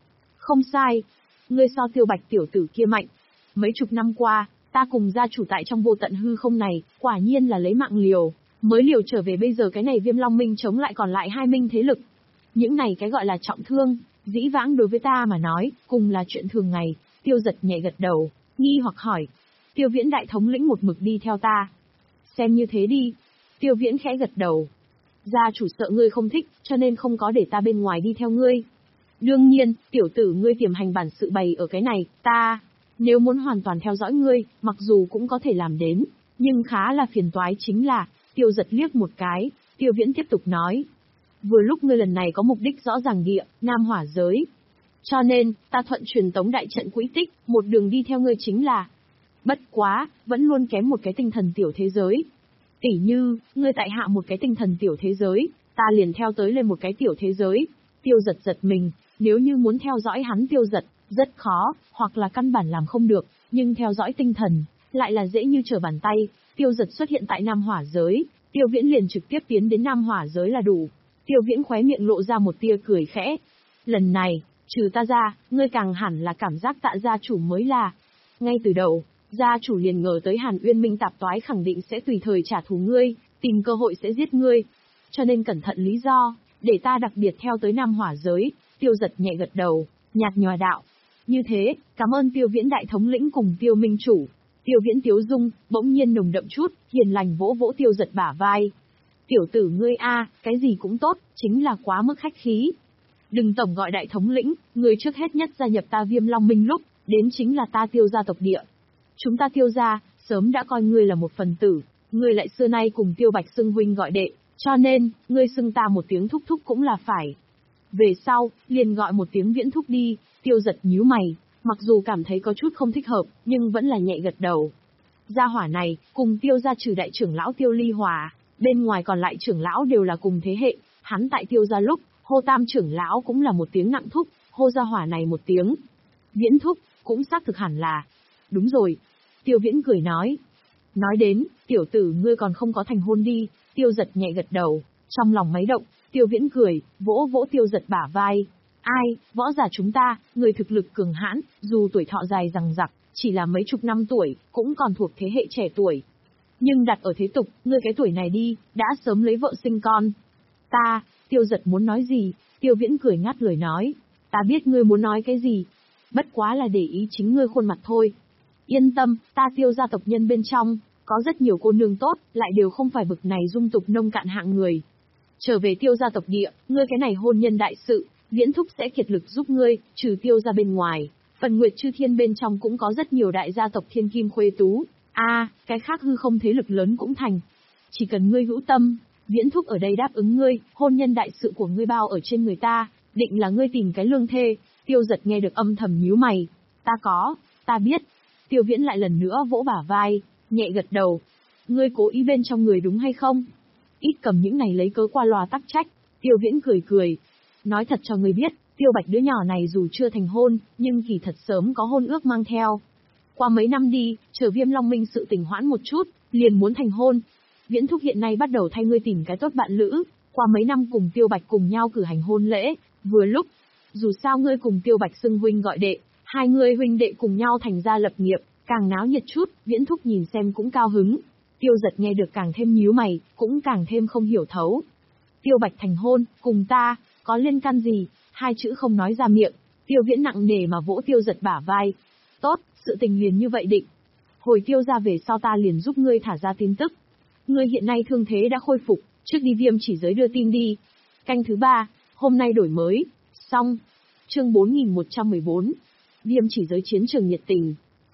Không sai. Ngươi so Tiêu Bạch tiểu tử kia mạnh. Mấy chục năm qua, ta cùng gia chủ tại trong vô tận hư không này, quả nhiên là lấy mạng liều. Mới liều trở về bây giờ cái này Viêm Long Minh chống lại còn lại hai minh thế lực. Những này cái gọi là trọng thương, dĩ vãng đối với ta mà nói, cùng là chuyện thường ngày. Tiêu Giật nhẹ gật đầu, nghi hoặc hỏi. Tiêu Viễn đại thống lĩnh một mực đi theo ta. Xem như thế đi. Tiêu Viễn khẽ gật đầu. Gia chủ sợ ngươi không thích, cho nên không có để ta bên ngoài đi theo ngươi. Đương nhiên, tiểu tử ngươi tiềm hành bản sự bày ở cái này, ta, nếu muốn hoàn toàn theo dõi ngươi, mặc dù cũng có thể làm đến, nhưng khá là phiền toái chính là, Tiêu Giật liếc một cái, Tiêu Viễn tiếp tục nói. Vừa lúc ngươi lần này có mục đích rõ ràng địa, Nam Hỏa giới. Cho nên, ta thuận truyền tống đại trận quỹ tích, một đường đi theo ngươi chính là. Bất quá, vẫn luôn kém một cái tinh thần tiểu thế giới. Tỉ như, ngươi tại hạ một cái tinh thần tiểu thế giới, ta liền theo tới lên một cái tiểu thế giới. Tiêu Giật giật mình, nếu như muốn theo dõi hắn Tiêu Giật, rất khó, hoặc là căn bản làm không được, nhưng theo dõi tinh thần, lại là dễ như trở bàn tay. Tiêu Giật xuất hiện tại Nam Hỏa giới, Tiêu Viễn liền trực tiếp tiến đến Nam Hỏa giới là đủ. Tiêu Viễn khóe miệng lộ ra một tia cười khẽ. Lần này, trừ ta ra, ngươi càng hẳn là cảm giác tạ gia chủ mới là. Ngay từ đầu, gia chủ liền ngờ tới Hàn Uyên Minh tạp toái khẳng định sẽ tùy thời trả thù ngươi, tìm cơ hội sẽ giết ngươi. Cho nên cẩn thận lý do, để ta đặc biệt theo tới Nam Hỏa giới. Tiêu Giật nhẹ gật đầu, nhạt nhòa đạo. Như thế, cảm ơn Tiêu Viễn đại thống lĩnh cùng Tiêu Minh chủ. Tiêu Viễn tiếu dung, bỗng nhiên nồng đậm chút, hiền lành vỗ vỗ Tiêu Giật bả vai. Tiểu tử ngươi a, cái gì cũng tốt, chính là quá mức khách khí. Đừng tổng gọi đại thống lĩnh, người trước hết nhất gia nhập ta Viêm Long Minh lúc, đến chính là ta Tiêu gia tộc địa. Chúng ta Tiêu gia, sớm đã coi ngươi là một phần tử, ngươi lại xưa nay cùng Tiêu Bạch xưng huynh gọi đệ, cho nên, ngươi xưng ta một tiếng thúc thúc cũng là phải. Về sau, liền gọi một tiếng Viễn thúc đi. Tiêu Giật nhíu mày, mặc dù cảm thấy có chút không thích hợp, nhưng vẫn là nhẹ gật đầu. Gia hỏa này, cùng Tiêu gia trừ đại trưởng lão Tiêu Ly Hòa, bên ngoài còn lại trưởng lão đều là cùng thế hệ, hắn tại Tiêu gia lúc, hô tam trưởng lão cũng là một tiếng nặng thúc, hô gia hỏa này một tiếng Viễn thúc, cũng xác thực hẳn là. Đúng rồi. Tiêu Viễn cười nói. Nói đến, tiểu tử ngươi còn không có thành hôn đi. Tiêu Giật nhẹ gật đầu, trong lòng máy động. Tiêu Viễn cười, vỗ vỗ Tiêu Giật bả vai. Ai, võ giả chúng ta, người thực lực cường hãn, dù tuổi thọ dài rằng rặc, chỉ là mấy chục năm tuổi, cũng còn thuộc thế hệ trẻ tuổi. Nhưng đặt ở thế tục, ngươi cái tuổi này đi, đã sớm lấy vợ sinh con. Ta, Tiêu Giật muốn nói gì, Tiêu Viễn cười ngắt lời nói. Ta biết ngươi muốn nói cái gì, bất quá là để ý chính ngươi khuôn mặt thôi. Yên tâm, ta Tiêu gia tộc nhân bên trong, có rất nhiều cô nương tốt, lại đều không phải bực này dung tục nông cạn hạng người. Trở về Tiêu gia tộc địa, ngươi cái này hôn nhân đại sự, Viễn thúc sẽ kiệt lực giúp ngươi, trừ Tiêu gia bên ngoài, phần Nguyệt Chư Thiên bên trong cũng có rất nhiều đại gia tộc thiên kim khuê tú. A, à, cái khác hư không thế lực lớn cũng thành. Chỉ cần ngươi hữu tâm, Viễn thúc ở đây đáp ứng ngươi, hôn nhân đại sự của ngươi bao ở trên người ta, định là ngươi tìm cái lương thê. Tiêu Giật nghe được âm thầm nhíu mày. Ta có, ta biết. Tiêu Viễn lại lần nữa vỗ bả vai, nhẹ gật đầu. Ngươi cố ý bên trong người đúng hay không? Ít cầm những này lấy cớ qua loa tắc trách. Tiêu Viễn cười cười. Nói thật cho ngươi biết, Tiêu Bạch đứa nhỏ này dù chưa thành hôn, nhưng kỳ thật sớm có hôn ước mang theo. Qua mấy năm đi, chờ Viêm Long Minh sự tình hoãn một chút, liền muốn thành hôn. Viễn thúc hiện nay bắt đầu thay ngươi tìm cái tốt bạn lữ, qua mấy năm cùng Tiêu Bạch cùng nhau cử hành hôn lễ, vừa lúc. Dù sao ngươi cùng Tiêu Bạch xưng huynh gọi đệ, hai người huynh đệ cùng nhau thành gia lập nghiệp, càng náo nhiệt chút, Viễn thúc nhìn xem cũng cao hứng. Tiêu Giật nghe được càng thêm nhíu mày, cũng càng thêm không hiểu thấu. Tiêu Bạch thành hôn, cùng ta, có liên can gì? Hai chữ không nói ra miệng, Tiêu Viễn nặng nề mà vỗ Tiêu Giật bả vai. Tốt, sự tình liền như vậy định. Hồi Tiêu ra về sau ta liền giúp ngươi thả ra tin tức. Ngươi hiện nay thương thế đã khôi phục, trước đi Viêm chỉ giới đưa tin đi. Canh thứ ba, hôm nay đổi mới. Xong. Chương bốn nghìn một trăm mười bốn. Viêm chỉ giới chiến trường nhiệt tình.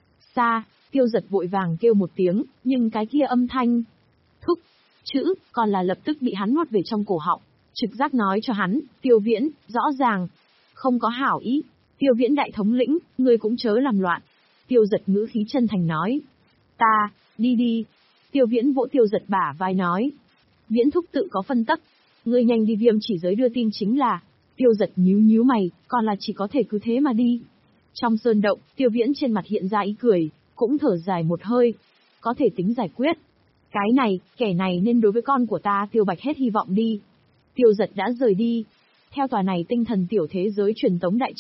Xa, Tiêu Giật vội vàng kêu một tiếng, nhưng cái kia âm thanh, thúc, chữ, còn là lập tức bị hắn nuốt về trong cổ họng. Trực giác nói cho hắn, Tiêu Viễn, rõ ràng, không có hảo ý. Tiêu Viễn đại thống lĩnh, ngươi cũng chớ làm loạn. Tiêu Giật ngữ khí chân thành nói. Ta, đi đi. Tiêu Viễn vỗ Tiêu Giật bả vai nói. Viễn thúc tự có phân tắc, ngươi nhanh đi Viêm chỉ giới đưa tin chính là. Tiêu Giật nhíu nhíu mày, còn là chỉ có thể cứ thế mà đi. Trong sơn động, Tiêu Viễn trên mặt hiện ra ý cười, cũng thở dài một hơi. Có thể tính giải quyết. Cái này, kẻ này nên đối với con của ta Tiêu Bạch hết hy vọng đi. Tiêu Giật đã rời đi. Theo tòa này tinh thần tiểu thế giới truyền tống đại trận,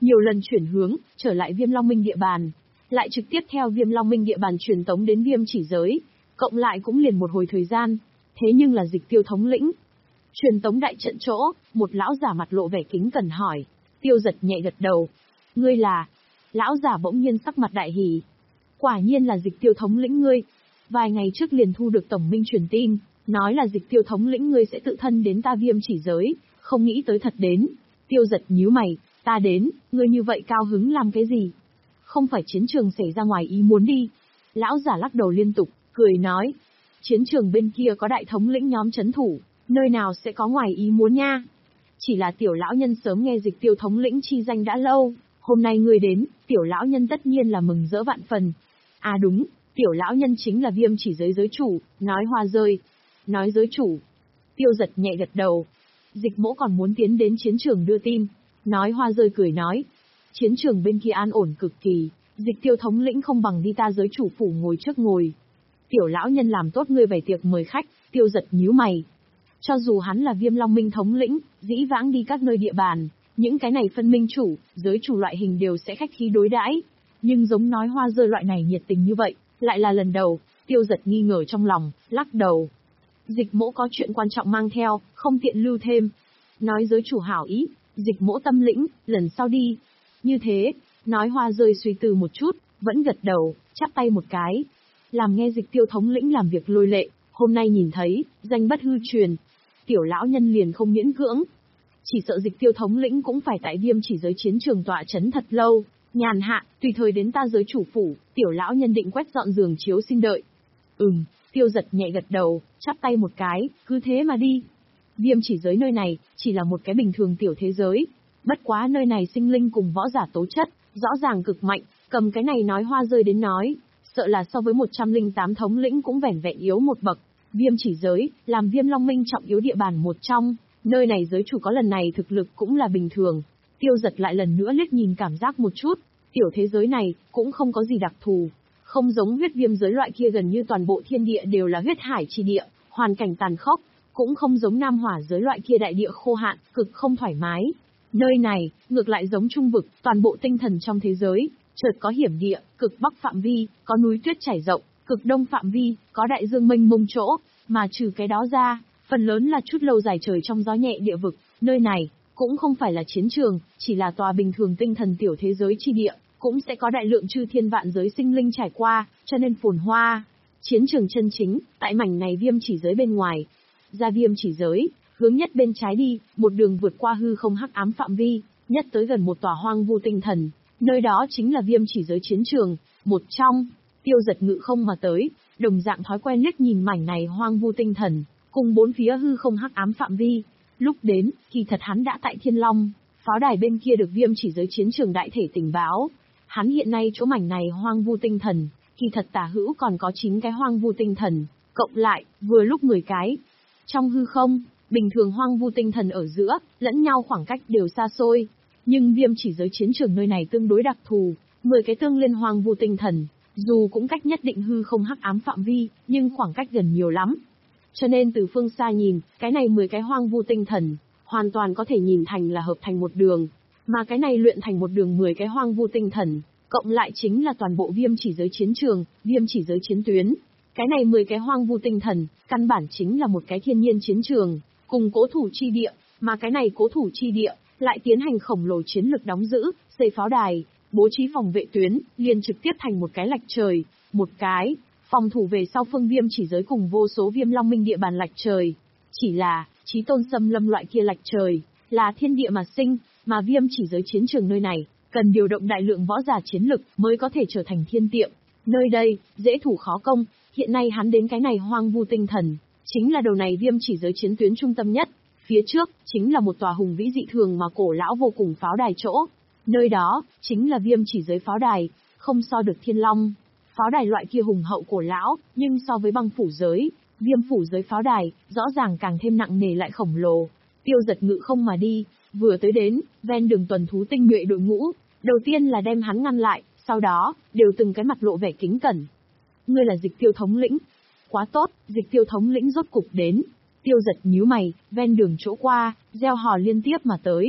nhiều lần chuyển hướng, trở lại Viêm Long Minh địa bàn, lại trực tiếp theo Viêm Long Minh địa bàn truyền tống đến Viêm Chỉ Giới, cộng lại cũng liền một hồi thời gian. Thế nhưng là Dịch Tiêu thống lĩnh. Truyền tống đại trận chỗ, một lão giả mặt lộ vẻ kính cẩn hỏi. Tiêu Giật nhẹ gật đầu. Ngươi là? Lão giả bỗng nhiên sắc mặt đại hỉ. Quả nhiên là Dịch Tiêu thống lĩnh ngươi. Vài ngày trước liền thu được tổng minh truyền tin, nói là Dịch Tiêu thống lĩnh ngươi sẽ tự thân đến ta Viêm Chỉ Giới, không nghĩ tới thật đến. Tiêu Giật nhíu mày, ta đến, ngươi như vậy cao hứng làm cái gì? Không phải chiến trường xảy ra ngoài ý muốn đi. Lão giả lắc đầu liên tục, cười nói. Chiến trường bên kia có đại thống lĩnh nhóm chấn thủ, nơi nào sẽ có ngoài ý muốn nha. Chỉ là tiểu lão nhân sớm nghe Dịch Tiêu thống lĩnh chi danh đã lâu, hôm nay ngươi đến, tiểu lão nhân tất nhiên là mừng rỡ vạn phần. À đúng, tiểu lão nhân chính là Viêm Chỉ Giới giới chủ, nói hoa rơi. Nói giới chủ. Tiêu Giật nhẹ gật đầu. Dịch Mỗ còn muốn tiến đến chiến trường đưa tin. Nói hoa rơi cười nói. Chiến trường bên kia an ổn cực kỳ, Dịch Tiêu thống lĩnh không bằng đi ta giới chủ phủ ngồi trước ngồi. Tiểu lão nhân làm tốt ngươi bày tiệc mời khách. Tiêu Giật nhíu mày. Cho dù hắn là Viêm Long Minh thống lĩnh, dĩ vãng đi các nơi địa bàn, những cái này phân minh chủ, giới chủ loại hình đều sẽ khách khí đối đãi, nhưng giống nói hoa rơi loại này nhiệt tình như vậy, lại là lần đầu. Tiêu Giật nghi ngờ trong lòng, lắc đầu. Dịch Mỗ có chuyện quan trọng mang theo, không tiện lưu thêm. Nói giới chủ hảo ý, Dịch Mỗ tâm lĩnh, lần sau đi. Như thế, nói hoa rơi suy tư một chút, vẫn gật đầu, chắp tay một cái. Làm nghe Dịch Tiêu thống lĩnh làm việc lôi lệ, hôm nay nhìn thấy, danh bất hư truyền. Tiểu lão nhân liền không miễn cưỡng. Chỉ sợ Dịch Tiêu thống lĩnh cũng phải tại Viêm Chỉ Giới chiến trường tọa chấn thật lâu, nhàn hạ, tùy thời đến ta giới chủ phủ, tiểu lão nhân định quét dọn giường chiếu xin đợi. Ừm, Tiêu Giật nhẹ gật đầu, chắp tay một cái, cứ thế mà đi. Viêm Chỉ Giới nơi này, chỉ là một cái bình thường tiểu thế giới. Bất quá nơi này sinh linh cùng võ giả tố chất, rõ ràng cực mạnh, cầm cái này nói hoa rơi đến nói, sợ là so với một trăm lẻ tám thống lĩnh cũng vẻn vẹn yếu một bậc. Viêm Chỉ Giới, làm Viêm Long Minh trọng yếu địa bàn một trong, nơi này giới chủ có lần này thực lực cũng là bình thường. Tiêu Giật lại lần nữa liếc nhìn cảm giác một chút, tiểu thế giới này, cũng không có gì đặc thù. Không giống huyết viêm giới loại kia gần như toàn bộ thiên địa đều là huyết hải chi địa, hoàn cảnh tàn khốc, cũng không giống nam hỏa giới loại kia đại địa khô hạn, cực không thoải mái. Nơi này, ngược lại giống trung vực, toàn bộ tinh thần trong thế giới, chợt có hiểm địa, cực bắc phạm vi, có núi tuyết trải rộng, cực đông phạm vi, có đại dương mênh mông chỗ, mà trừ cái đó ra, phần lớn là chút lâu dài trời trong gió nhẹ địa vực. Nơi này, cũng không phải là chiến trường, chỉ là tòa bình thường tinh thần tiểu thế giới chi địa, cũng sẽ có đại lượng chư thiên vạn giới sinh linh trải qua, cho nên phồn hoa. Chiến trường chân chính, tại mảnh này Viêm Chỉ Giới bên ngoài. Ra Viêm Chỉ Giới, hướng nhất bên trái đi, một đường vượt qua hư không hắc ám phạm vi, nhất tới gần một tòa hoang vu tinh thần. Nơi đó chính là Viêm Chỉ Giới chiến trường, một trong. Tiêu Giật ngự không mà tới, đồng dạng thói quen liếc nhìn mảnh này hoang vu tinh thần, cùng bốn phía hư không hắc ám phạm vi. Lúc đến, kỳ thật hắn đã tại Thiên Long, pháo đài bên kia được Viêm Chỉ Giới chiến trường đại thể tình báo. Hắn hiện nay chỗ mảnh này hoang vu tinh thần, kỳ thật tả hữu còn có chín cái hoang vu tinh thần, cộng lại, vừa lúc mười cái. Trong hư không, bình thường hoang vu tinh thần ở giữa, lẫn nhau khoảng cách đều xa xôi. Nhưng Viêm Chỉ Giới chiến trường nơi này tương đối đặc thù, mười cái tương liên hoang vu tinh thần, dù cũng cách nhất định hư không hắc ám phạm vi, nhưng khoảng cách gần nhiều lắm. Cho nên từ phương xa nhìn, cái này mười cái hoang vu tinh thần, hoàn toàn có thể nhìn thành là hợp thành một đường. Mà cái này luyện thành một đường mười cái hoang vu tinh thần, cộng lại chính là toàn bộ Viêm Chỉ Giới chiến trường, Viêm Chỉ Giới chiến tuyến. Cái này mười cái hoang vu tinh thần, căn bản chính là một cái thiên nhiên chiến trường, cùng cố thủ chi địa, mà cái này cố thủ chi địa, lại tiến hành khổng lồ chiến lực đóng giữ, xây pháo đài, bố trí phòng vệ tuyến, liền trực tiếp thành một cái lạch trời, một cái phòng thủ về sau phương Viêm Chỉ Giới cùng vô số Viêm Long Minh địa bàn lạch trời. Chỉ là, chí tôn xâm lâm loại kia lạch trời, là thiên địa mà sinh, mà Viêm Chỉ Giới chiến trường nơi này, cần điều động đại lượng võ giả chiến lực mới có thể trở thành thiên tiệm. Nơi đây, dễ thủ khó công, hiện nay hắn đến cái này hoang vu tinh thần, chính là đầu này Viêm Chỉ Giới chiến tuyến trung tâm nhất. Phía trước, chính là một tòa hùng vĩ dị thường mà cổ lão vô cùng pháo đài chỗ. Nơi đó, chính là Viêm Chỉ Giới pháo đài, không so được Thiên Long. Pháo đài loại kia hùng hậu cổ lão, nhưng so với băng phủ giới, Viêm phủ giới pháo đài, rõ ràng càng thêm nặng nề lại khổng lồ. Tiêu Giật ngự không mà đi, vừa tới đến, ven đường tuần thú tinh nhuệ đội ngũ, đầu tiên là đem hắn ngăn lại, sau đó, đều từng cái mặt lộ vẻ kính cẩn. Ngươi là Dịch Tiêu thống lĩnh. Quá tốt, Dịch Tiêu thống lĩnh rốt cục đến. Tiêu Giật nhíu mày, ven đường chỗ qua, reo hò liên tiếp mà tới.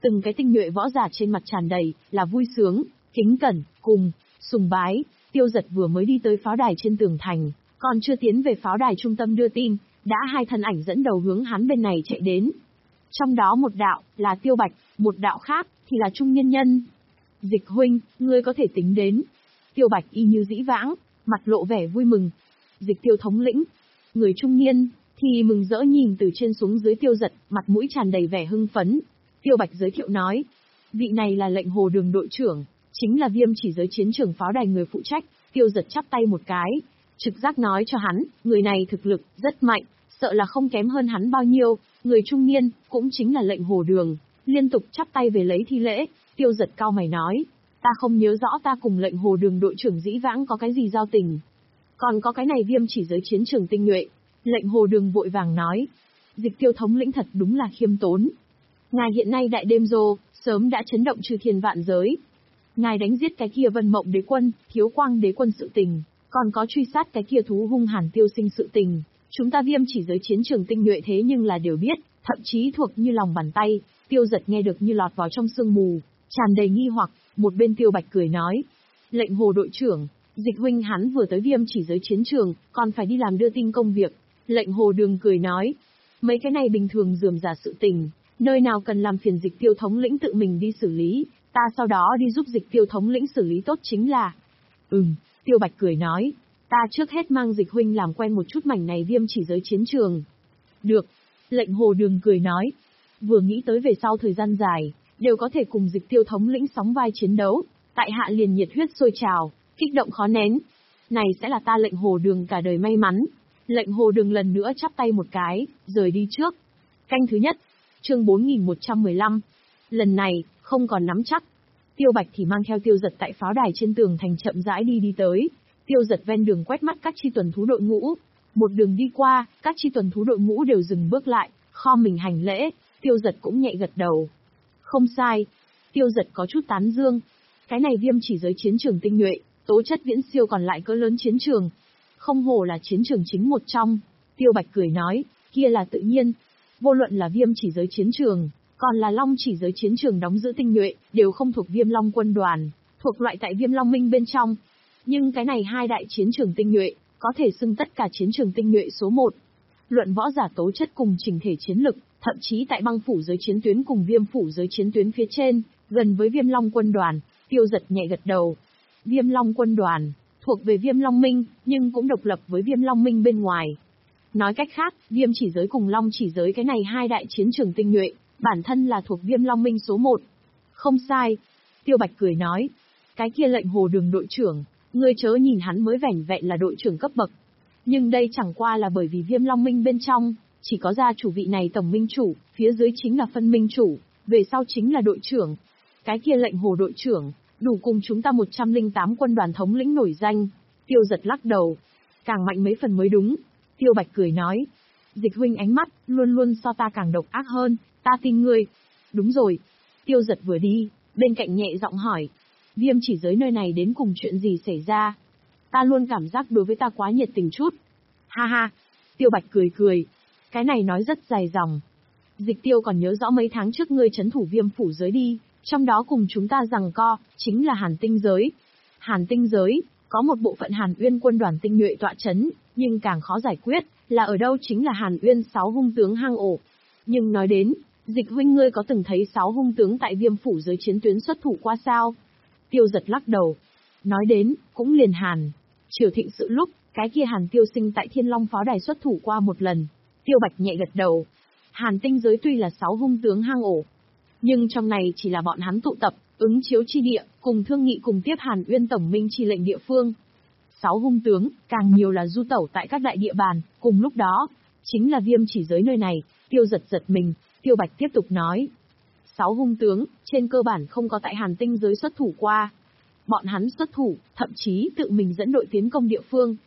Từng cái tinh nhuệ võ giả trên mặt tràn đầy là vui sướng, kính cẩn, cùng sùng bái. Tiêu Dật vừa mới đi tới pháo đài trên tường thành, còn chưa tiến về pháo đài trung tâm đưa tin, đã hai thân ảnh dẫn đầu hướng hắn bên này chạy đến. Trong đó một đạo là Tiêu Bạch, một đạo khác thì là Trung Nhân Nhân. Dịch huynh, ngươi có thể tính đến. Tiêu Bạch y như dĩ vãng, mặt lộ vẻ vui mừng. Dịch Tiêu thống lĩnh, người trung niên thì mừng rỡ nhìn từ trên xuống dưới Tiêu Dật, mặt mũi tràn đầy vẻ hưng phấn. Tiêu Bạch giới thiệu nói, vị này là lệnh hồ đường đội trưởng, chính là Viêm Chỉ Giới chiến trường pháo đài người phụ trách. Tiêu Dật chắp tay một cái, trực giác nói cho hắn, người này thực lực rất mạnh, sợ là không kém hơn hắn bao nhiêu. Người trung niên cũng chính là lệnh hồ đường, liên tục chắp tay về lấy thi lễ. Tiêu Dật cau mày nói, ta không nhớ rõ ta cùng lệnh hồ đường đội trưởng dĩ vãng có cái gì giao tình. Còn có cái này Viêm Chỉ Giới chiến trường tinh nhuệ. Lệnh hồ đường vội vàng nói, Dịch Tiêu thống lĩnh thật đúng là khiêm tốn. Ngài hiện nay đại đêm rô, sớm đã chấn động trừ thiên vạn giới. Ngài đánh giết cái kia Vân Mộng đế quân, Thiếu Quang đế quân sự tình, còn có truy sát cái kia thú hung hàn Tiêu Sinh sự tình. Chúng ta Viêm Chỉ Giới chiến trường tinh nhuệ thế nhưng là đều biết, thậm chí thuộc như lòng bàn tay. Tiêu Dật nghe được như lọt vào trong sương mù, tràn đầy nghi hoặc. Một bên Tiêu Bạch cười nói, lệnh hồ đội trưởng, Dịch huynh hắn vừa tới Viêm Chỉ Giới chiến trường, còn phải đi làm đưa tin công việc. Lệnh hồ đường cười nói, mấy cái này bình thường rườm rà sự tình, nơi nào cần làm phiền Dịch Tiêu thống lĩnh tự mình đi xử lý, ta sau đó đi giúp Dịch Tiêu thống lĩnh xử lý tốt chính là. Ừm, Tiêu Bạch cười nói, ta trước hết mang Dịch huynh làm quen một chút mảnh này Viêm Chỉ Giới chiến trường. Được, lệnh hồ đường cười nói, vừa nghĩ tới về sau thời gian dài, đều có thể cùng Dịch Tiêu thống lĩnh sóng vai chiến đấu, tại hạ liền nhiệt huyết sôi trào, kích động khó nén. Này sẽ là ta lệnh hồ đường cả đời may mắn. Lệnh hồ đường lần nữa chắp tay một cái, rời đi trước. Canh thứ nhất, chương bốn nghìn một trăm mười lăm. Lần này, không còn nắm chắc. Tiêu Bạch thì mang theo Tiêu Dật tại pháo đài trên tường thành chậm rãi đi đi tới. Tiêu Dật ven đường quét mắt các chi tuần thú đội ngũ. Một đường đi qua, các chi tuần thú đội ngũ đều dừng bước lại, khom mình hành lễ. Tiêu Dật cũng nhẹ gật đầu. Không sai. Tiêu Dật có chút tán dương. Cái này Viêm Chỉ Giới chiến trường tinh nhuệ, tố chất viễn siêu còn lại cỡ lớn chiến trường. Không hổ là chiến trường chính một trong. Tiêu Bạch cười nói, kia là tự nhiên. Vô luận là Viêm Chỉ Giới chiến trường, còn là Long Chỉ Giới chiến trường đóng giữ tinh nhuệ, đều không thuộc Viêm Long quân đoàn, thuộc loại tại Viêm Long Minh bên trong. Nhưng cái này hai đại chiến trường tinh nhuệ, có thể xưng tất cả chiến trường tinh nhuệ số một. Luận võ giả tố chất cùng chỉnh thể chiến lực, thậm chí tại băng phủ giới chiến tuyến cùng Viêm phủ giới chiến tuyến phía trên, gần với Viêm Long quân đoàn. Tiêu Dật nhẹ gật đầu. Viêm Long quân đoàn thuộc về Viêm Long Minh, nhưng cũng độc lập với Viêm Long Minh bên ngoài. Nói cách khác, Viêm Chỉ Giới cùng Long Chỉ Giới cái này hai đại chiến trường tinh nhuệ, bản thân là thuộc Viêm Long Minh số một. Không sai. Tiêu Bạch cười nói, cái kia lệnh hồ đường đội trưởng, ngươi chớ nhìn hắn mới vẻn vẹn là đội trưởng cấp bậc. Nhưng đây chẳng qua là bởi vì Viêm Long Minh bên trong, chỉ có gia chủ vị này tổng minh chủ, phía dưới chính là phân minh chủ, về sau chính là đội trưởng. Cái kia lệnh hồ đội trưởng, đủ cùng chúng ta một trăm lẻ tám quân đoàn thống lĩnh nổi danh. Tiêu Dật lắc đầu. Càng mạnh mấy phần mới đúng. Tiêu Bạch cười nói. Dịch huynh ánh mắt, luôn luôn so ta càng độc ác hơn, ta tin ngươi. Đúng rồi. Tiêu Dật vừa đi, bên cạnh nhẹ giọng hỏi. Viêm Chỉ Giới nơi này đến cùng chuyện gì xảy ra? Ta luôn cảm giác đối với ta quá nhiệt tình chút. Ha ha. Tiêu Bạch cười cười. Cái này nói rất dài dòng. Dịch Tiêu còn nhớ rõ mấy tháng trước ngươi trấn thủ Viêm phủ giới đi. Trong đó cùng chúng ta giằng co, chính là Hàn Tinh Giới. Hàn Tinh Giới, có một bộ phận Hàn Uyên quân đoàn tinh nhuệ tọa chấn, nhưng càng khó giải quyết, là ở đâu chính là Hàn Uyên sáu hung tướng hang ổ. Nhưng nói đến, Dịch huynh ngươi có từng thấy sáu hung tướng tại Viêm phủ giới chiến tuyến xuất thủ qua sao? Tiêu Dật lắc đầu. Nói đến, cũng liền Hàn. Triều thịnh sự lúc, cái kia Hàn Tiêu Sinh tại Thiên Long pháo đài xuất thủ qua một lần. Tiêu Bạch nhẹ gật đầu. Hàn Tinh Giới tuy là sáu hung tướng hang ổ, nhưng trong này chỉ là bọn hắn tụ tập, ứng chiếu chi địa, cùng thương nghị cùng tiếp Hàn Uyên tổng minh chi lệnh địa phương. Sáu hung tướng, càng nhiều là du tẩu tại các đại địa bàn, cùng lúc đó, chính là Viêm Chỉ Giới nơi này. Tiêu Dật giật mình, Tiêu Bạch tiếp tục nói. Sáu hung tướng, trên cơ bản không có tại Hàn Tinh Giới xuất thủ qua. Bọn hắn xuất thủ, thậm chí tự mình dẫn đội tiến công địa phương,